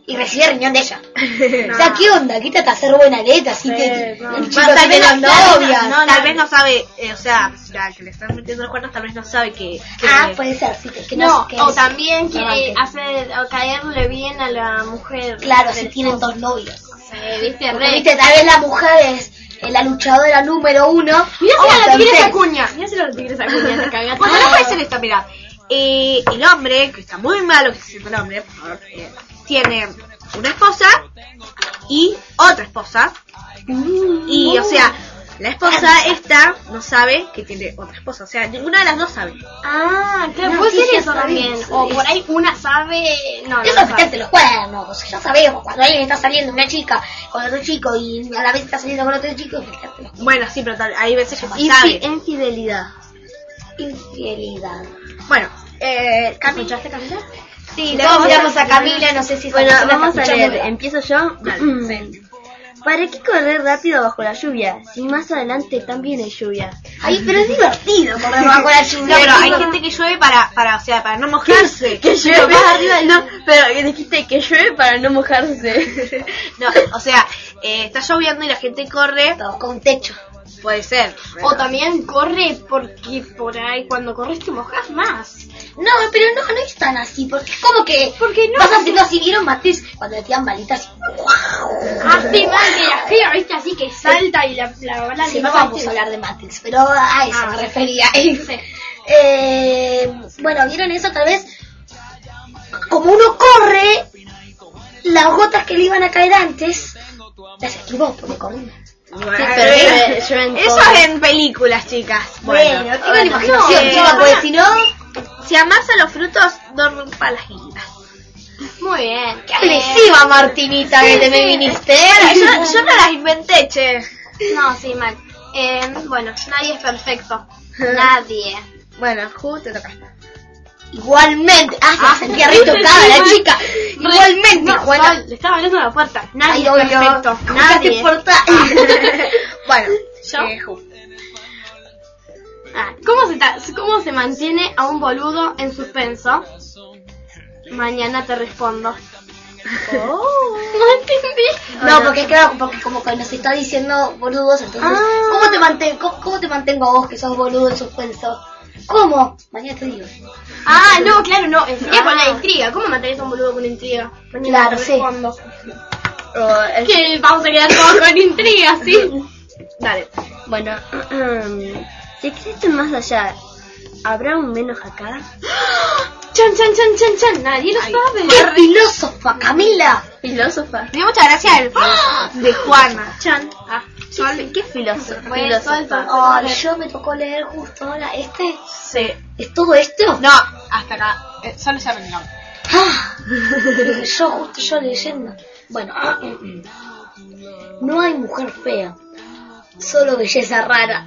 y recibe riñón de ella. O sea, ¿qué onda? ¿Qué trata de hacer buena letra? Así que no. el chico Bueno, tal tiene vez la no, novia. no, tal vez no sabe, eh, o sea, la que le están metiendo los cuernos tal vez no sabe que... que Ah, puede ser, sí, que, que no, No, que o es- también que quiere amante. hacer o caerle bien a la mujer. Claro, del si tienen esposo. dos novios. Sí, viste, Porque, re. viste, tal vez la mujer es eh, la luchadora número uno. Mira o si la entonces- tigresa cuña. Mira si la tigresa cuña se caga. Bueno, no puede ser esto, mira. Eh, el hombre, que está muy malo que se siente el hombre, por favor, eh, tiene una esposa y otra esposa. Y, o sea, la esposa esta no sabe que tiene otra esposa. O sea, ninguna de las dos sabe. Ah, claro, No, puede sí, ser ya eso sabemos, también. sí. O por ahí una sabe. No, no, Eso no es sabe. meterse los cuernos, o sea, ya sabemos, cuando alguien está saliendo una chica con otro chico y a la vez está saliendo con otro chico, fíjate los Bueno, sí, pero tal, hay veces que sí Infi- sabe. Infidelidad. infidelidad. Bueno, eh, Cami, ¿Escuchaste, Camila? Sí, todos miramos a Camila, no sé si esa Bueno, persona vamos está a escuchando. leer. Empiezo yo. ¿Para qué correr rápido bajo la lluvia? Si más adelante también hay lluvia. Ay, pero es divertido correr bajo la no, lluvia. pero hay gente que llueve para, para, o sea, para no mojarse. Que llueve más arriba del no, pero que dijiste que llueve para no mojarse. No, o sea, eh, está lloviendo y la gente corre, Todos con un techo. puede ser. O también corre porque por ahí cuando corres te mojas más. No, pero no, no es tan así, porque es como que Porque no. vas haciendo así, ¿vieron Matrix? Cuando le tiran balitas Así mal que la fea, viste, así que salta y la, la bala Sí, le no pasa vamos al a hablar de Matrix, pero a eso Ah, me sí. refería. Eh, bueno, ¿vieron eso? Tal vez, como uno corre, las gotas que le iban a caer antes, las esquivó porque corrió. Bueno, Sí, pero llueve- llueven eso todas. es en películas, chicas. Bueno, Bueno, tengan bueno, imaginación, no, chicas, eh, porque si no, si amas a los frutos, no rompas las guindas. Muy bien. qué agresiva Martinita que te me viniste. Yo, yo no las inventé, che. No, sí, mal. Eh, bueno, nadie es perfecto. Nadie. Bueno, Ju, te toca. Igualmente, ah, se Ah, sentía retocada la chica. Igualmente, No, Juana. Sol, le estaba abriendo la puerta. Nadie Ay, es obvio. perfecto. ¿Qué te Nadie. importa? Bueno, ¿Yo? eh, Ju. Ah, ¿cómo, se ta- ¿Cómo se mantiene a un boludo en suspenso? Mañana te respondo. No entendí. No, porque claro, porque como que nos está diciendo boludos, entonces, Ah. ¿cómo te mantengo, cómo, cómo te mantengo a vos que sos boludo en suspenso? ¿Cómo? Mañana te digo. Ah, no, claro, no. Sería Ah. con la intriga. ¿Cómo mantenés a un boludo con intriga? Mañana Claro, te sí. respondo. O el- Que vamos a quedar todos con intriga, sí. Dale. Bueno, si existe un más allá, ¿habrá un menos acá? Chan, chan, chan, chan, chan. Nadie lo sabe. ¡Qué filósofa, Camila! Filósofa. Me dio mucha gracia el de Juana. Chan. Ah, ¿Qué, qué filósofa? Bueno, sol, sol, filósofa? sol. Ay, yo me tocó leer justo ahora. ¿Este? Sí. ¿Es todo esto? No, hasta acá. Eh, solo se arregló. Ah, yo justo yo leyendo. Bueno, no hay mujer fea, solo belleza rara.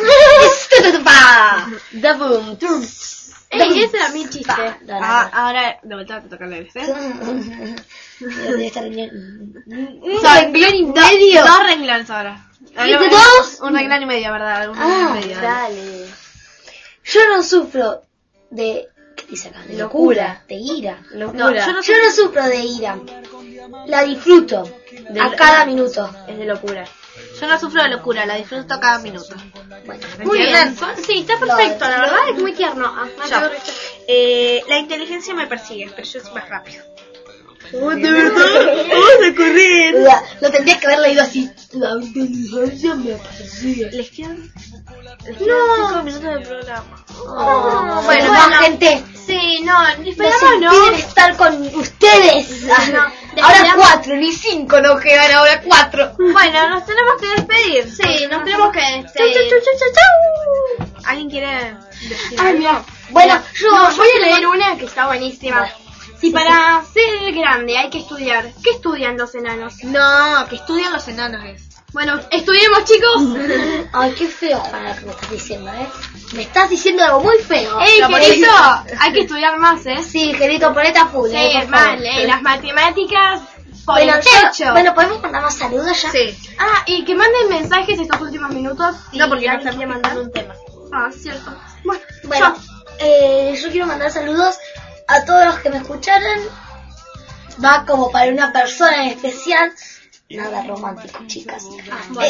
Pa. Da boom. Ey, ese era mi chiste. Pa. No, no, Ah, no. ahora de vuelta te toca leer, ¿sí? Debe estar bien. Un renglón y medio. Dos renglones ahora. ¿Viste dos? Un renglón y medio, ¿verdad? Un Ah, renglón y medio. Dale. Yo no sufro de... ¿Qué dice acá? De locura, de ira. No, Locura. yo no Yo no sufro de ira. La disfruto a cada minuto. Es de locura. Yo no sufro de locura, la disfruto cada minuto. Bueno, Muy bien. ¿Entienden? Sol, sí, está perfecto. La verdad es muy tierno. Ah, no Ya. te corriste. Eh, la inteligencia me persigue, pero yo soy más rápido. ¿De verdad? Vamos a correr. la- lo tendrías que haber leído así. La inteligencia me persigue. Les quedan, les quedan cinco minutos de programa. Oh, bueno, bueno, bueno. no, gente. Sí, no, Nos esperamos, ¿no? impiden estar con ustedes. No, Ahora deberíamos- cuatro, ni cinco nos quedan, ahora cuatro. Bueno, nos tenemos que despedir. Sí, nos tenemos que Chau, despedir. chau, chau, chau, chau, chau. ¿Alguien quiere decir Ay, algo? mira. Bueno, yo No, yo voy voy a leer una que está buenísima. Bueno, Si sí, para ser grande hay que estudiar, ¿qué estudian los enanos? No, que estudian los enanos es. Bueno, estudiemos, chicos. Ay, qué feo, Juana, lo que me estás diciendo, ¿eh? Me estás diciendo algo muy feo. Ey, Lo querido, ponés- hay que estudiar más, ¿eh? Sí, querido, ponete a full, Sí, eh, por mal, favor. eh, las matemáticas por Bueno, el yo- techo. bueno, ¿podemos mandar más saludos ya? Sí. Ah, y que manden mensajes estos últimos minutos. Si No, porque no alguien estamos quiere mandar mandando un tema. Ah, cierto. Bueno, Bueno, eh, yo quiero mandar saludos a todos los que me escucharon. va como para una persona en especial. Nada romántico, chicas. Ah, bueno,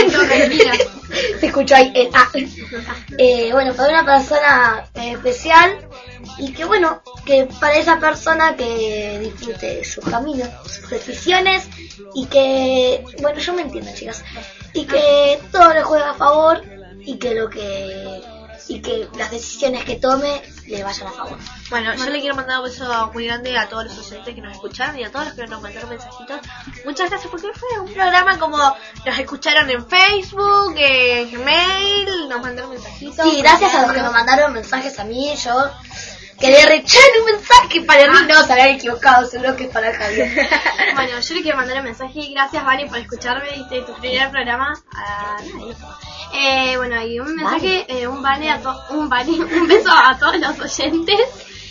eh, se escuchó ahí el ah. Eh, bueno, para una persona eh, especial y que bueno, que para esa persona que disfrute su camino, sus decisiones y que, bueno, yo me entiendo, chicas, y que todo le juegue a favor y que lo que y que las decisiones que tome le vayan a favor. Bueno, yo le quiero mandar un beso muy grande a todos los oyentes que nos escucharon y a todos los que nos mandaron mensajitos. Muchas gracias porque fue un programa como nos escucharon en Facebook, en Gmail, nos mandaron mensajitos. Sí, gracias a los que me mandaron mensajes a mí, yo quería rechazar un mensaje para mí, no, se habían equivocado, seguro que es para Javier. Bueno, yo le quiero mandar un mensaje y gracias, Vani, por escucharme y tu primer programa. A nadie. Eh, bueno, y un mensaje, eh, un vale a to- un vale, un beso a todos los oyentes.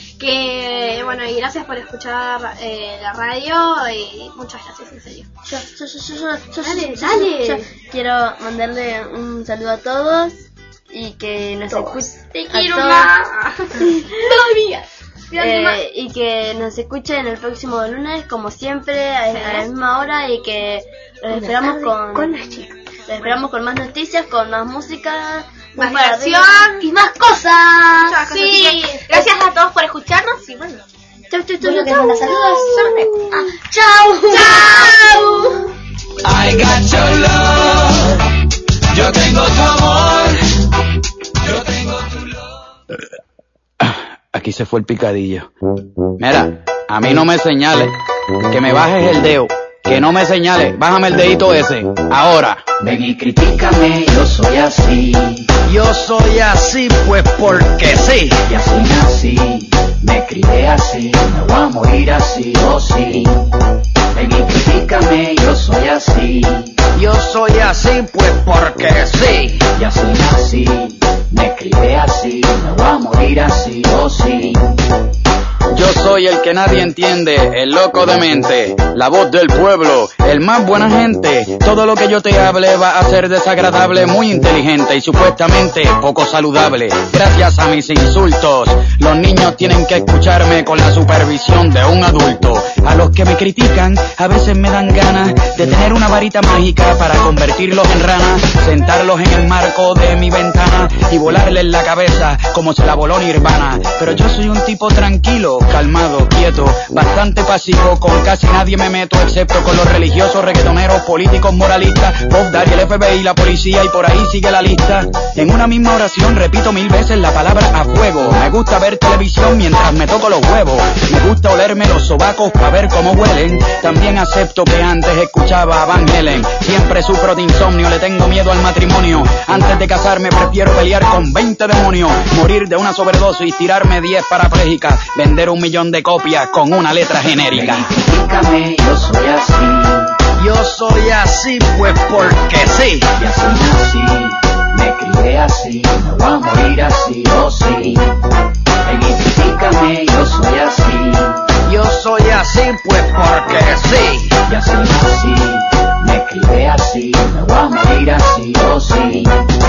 Que bueno, y gracias por escuchar eh, la radio y muchas gracias, en serio. Yo, yo, yo, yo, yo, yo, Dale, yo, dale. yo quiero mandarle un saludo a todos y que nos escuchen. Te a quiero todos. más. Todavía. Eh, y que nos escuchen el próximo lunes, como siempre, a, a la misma hora, y que los esperamos con, con las chicas. los esperamos con más noticias, con más música, Más para diversión arriba. Y más cosas. Muchas cosas. Sí, Así que gracias a todos por escucharnos y bueno. Chau, chau, chau, Bueno, que chau. manda saludos. Ah, chau. ¡chao! I got your love. Yo tengo tu amor. Yo tengo tu love. Aquí se fue el picadillo. Mira, a mí no me señales. Que me bajes el dedo. Que no me señales. Bájame el dedito ese. Ahora. Ven y critícame, yo soy así. Yo soy así pues porque sí. Y así nací, me crié así, me voy a morir así, oh sí. Ven y critícame, yo soy así. Yo soy así pues porque sí. Y así nací, me crié así, me voy a morir así, oh sí. Yo soy el que nadie entiende, el loco de mente, la voz del pueblo, el más buena gente. Todo lo que yo te hable va a ser desagradable, muy inteligente y supuestamente poco saludable. Gracias a mis insultos, los niños tienen que escucharme con la supervisión de un adulto. A los que me critican, a veces me dan ganas de tener una varita mágica para convertirlos en ranas, sentarlos en el marco de mi ventana y volarles la cabeza como se la voló Nirvana. Pero yo soy un tipo tranquilo, calmado, quieto, bastante pasivo, con casi nadie me meto excepto con los religiosos, reggaetoneros, políticos, moralistas, Bob Daddy, el F B I, la policía y por ahí sigue la lista. En una misma oración repito mil veces la palabra a fuego. Me gusta ver televisión mientras me toco los huevos. Me gusta olerme los sobacos para ver cómo huelen. También acepto que antes escuchaba a Van Halen. Siempre sufro de insomnio, le tengo miedo al matrimonio. Antes de casarme prefiero pelear con veinte demonios, morir de una sobredosis y tirarme diez parapléjicas, vender un millón de copias con una letra genérica. Critícame, yo soy así. Yo soy así pues porque sí. Y así nací, me crié así, me voy a morir así, oh sí. Ven y critícame, yo soy así. Yo soy así pues porque sí. Y así nací, me crié así, me voy a morir así, oh sí.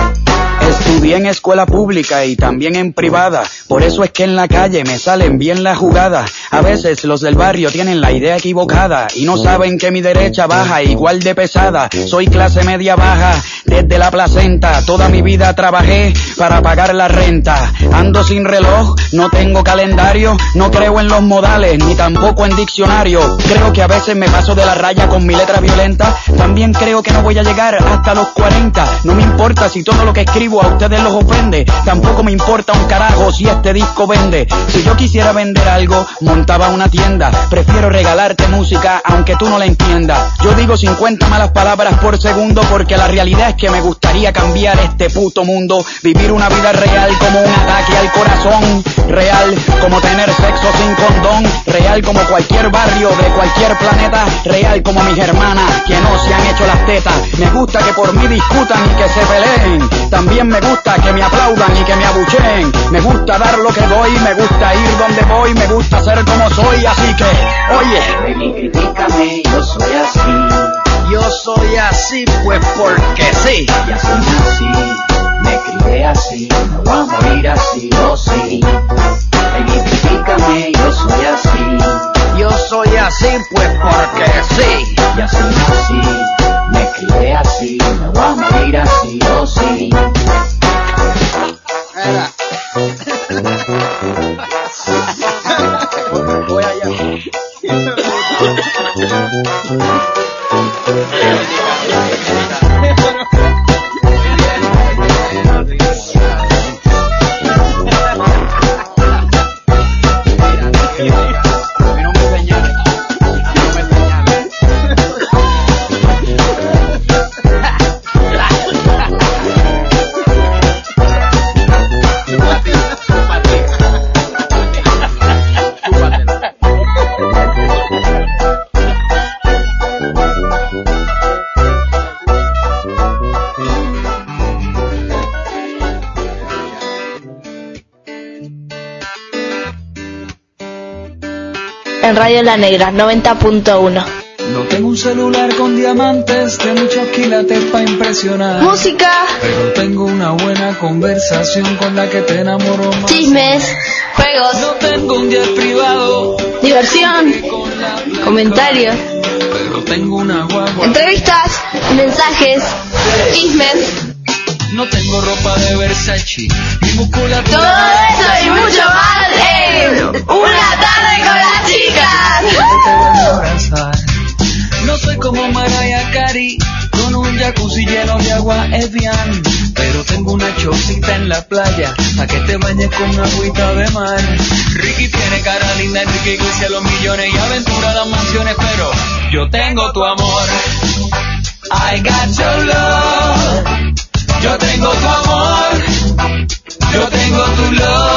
Estudié en escuela pública y también en privada, por eso es que en la calle me salen bien las jugadas. A veces los del barrio tienen la idea equivocada y no saben que mi derecha baja igual de pesada. Soy clase media baja desde la placenta, toda mi vida trabajé para pagar la renta. Ando sin reloj, no tengo calendario, no creo en los modales ni tampoco en diccionario. Creo que a veces me paso de la raya con mi letra violenta, también creo que no voy a llegar hasta los cuarenta. No me importa si todo lo que escribo a ustedes los ofende, tampoco me importa un carajo si este disco vende. Si yo quisiera vender algo, montaba una tienda. Prefiero regalarte música aunque tú no la entiendas. Yo digo cincuenta malas palabras por segundo porque la realidad es que me gustaría cambiar este puto mundo, vivir una vida real como un ataque al corazón, real como tener sexo sin condón, real como cualquier barrio de cualquier planeta, real como mis hermanas que no se han hecho las tetas. Me gusta que por mí discutan y que se peleen, también me gusta que me aplaudan y que me abucheen. Me gusta dar lo que doy, me gusta ir donde voy, me gusta ser como soy, así que, oye, ven y critícame, yo soy así. yo soy así pues porque sí. Y así nací, me crié así, me voy a morir así, oh sí. Ven y critícame, yo soy así. Yo soy así sí, me crié así, me voy a morir así, oh sí. Voy allá. En Radio La Negra, noventa punto uno. No tengo un celular con diamantes de muchos quilates para impresionar. Música, Pero tengo una buena conversación con la que te enamoro más. chismes, juegos, No tengo un jet privado diversión, con la blanca, comentarios, pero tengo una guagua. entrevistas, mensajes, chismes. No tengo ropa de Versace, mi musculatura. Todo eso y mucho más en Una tarde con las chicas. Te voy a abrazar. No soy como Mariah Carey, con un jacuzzi lleno de agua Evian, pero tengo una chocita en la playa, pa' que te bañes con agüita de mar. Ricky tiene cara linda, Enrique Iglesias los millones y aventura las mansiones, pero yo tengo tu amor. I got your love. Yo tengo tu amor. Yo tengo tu love.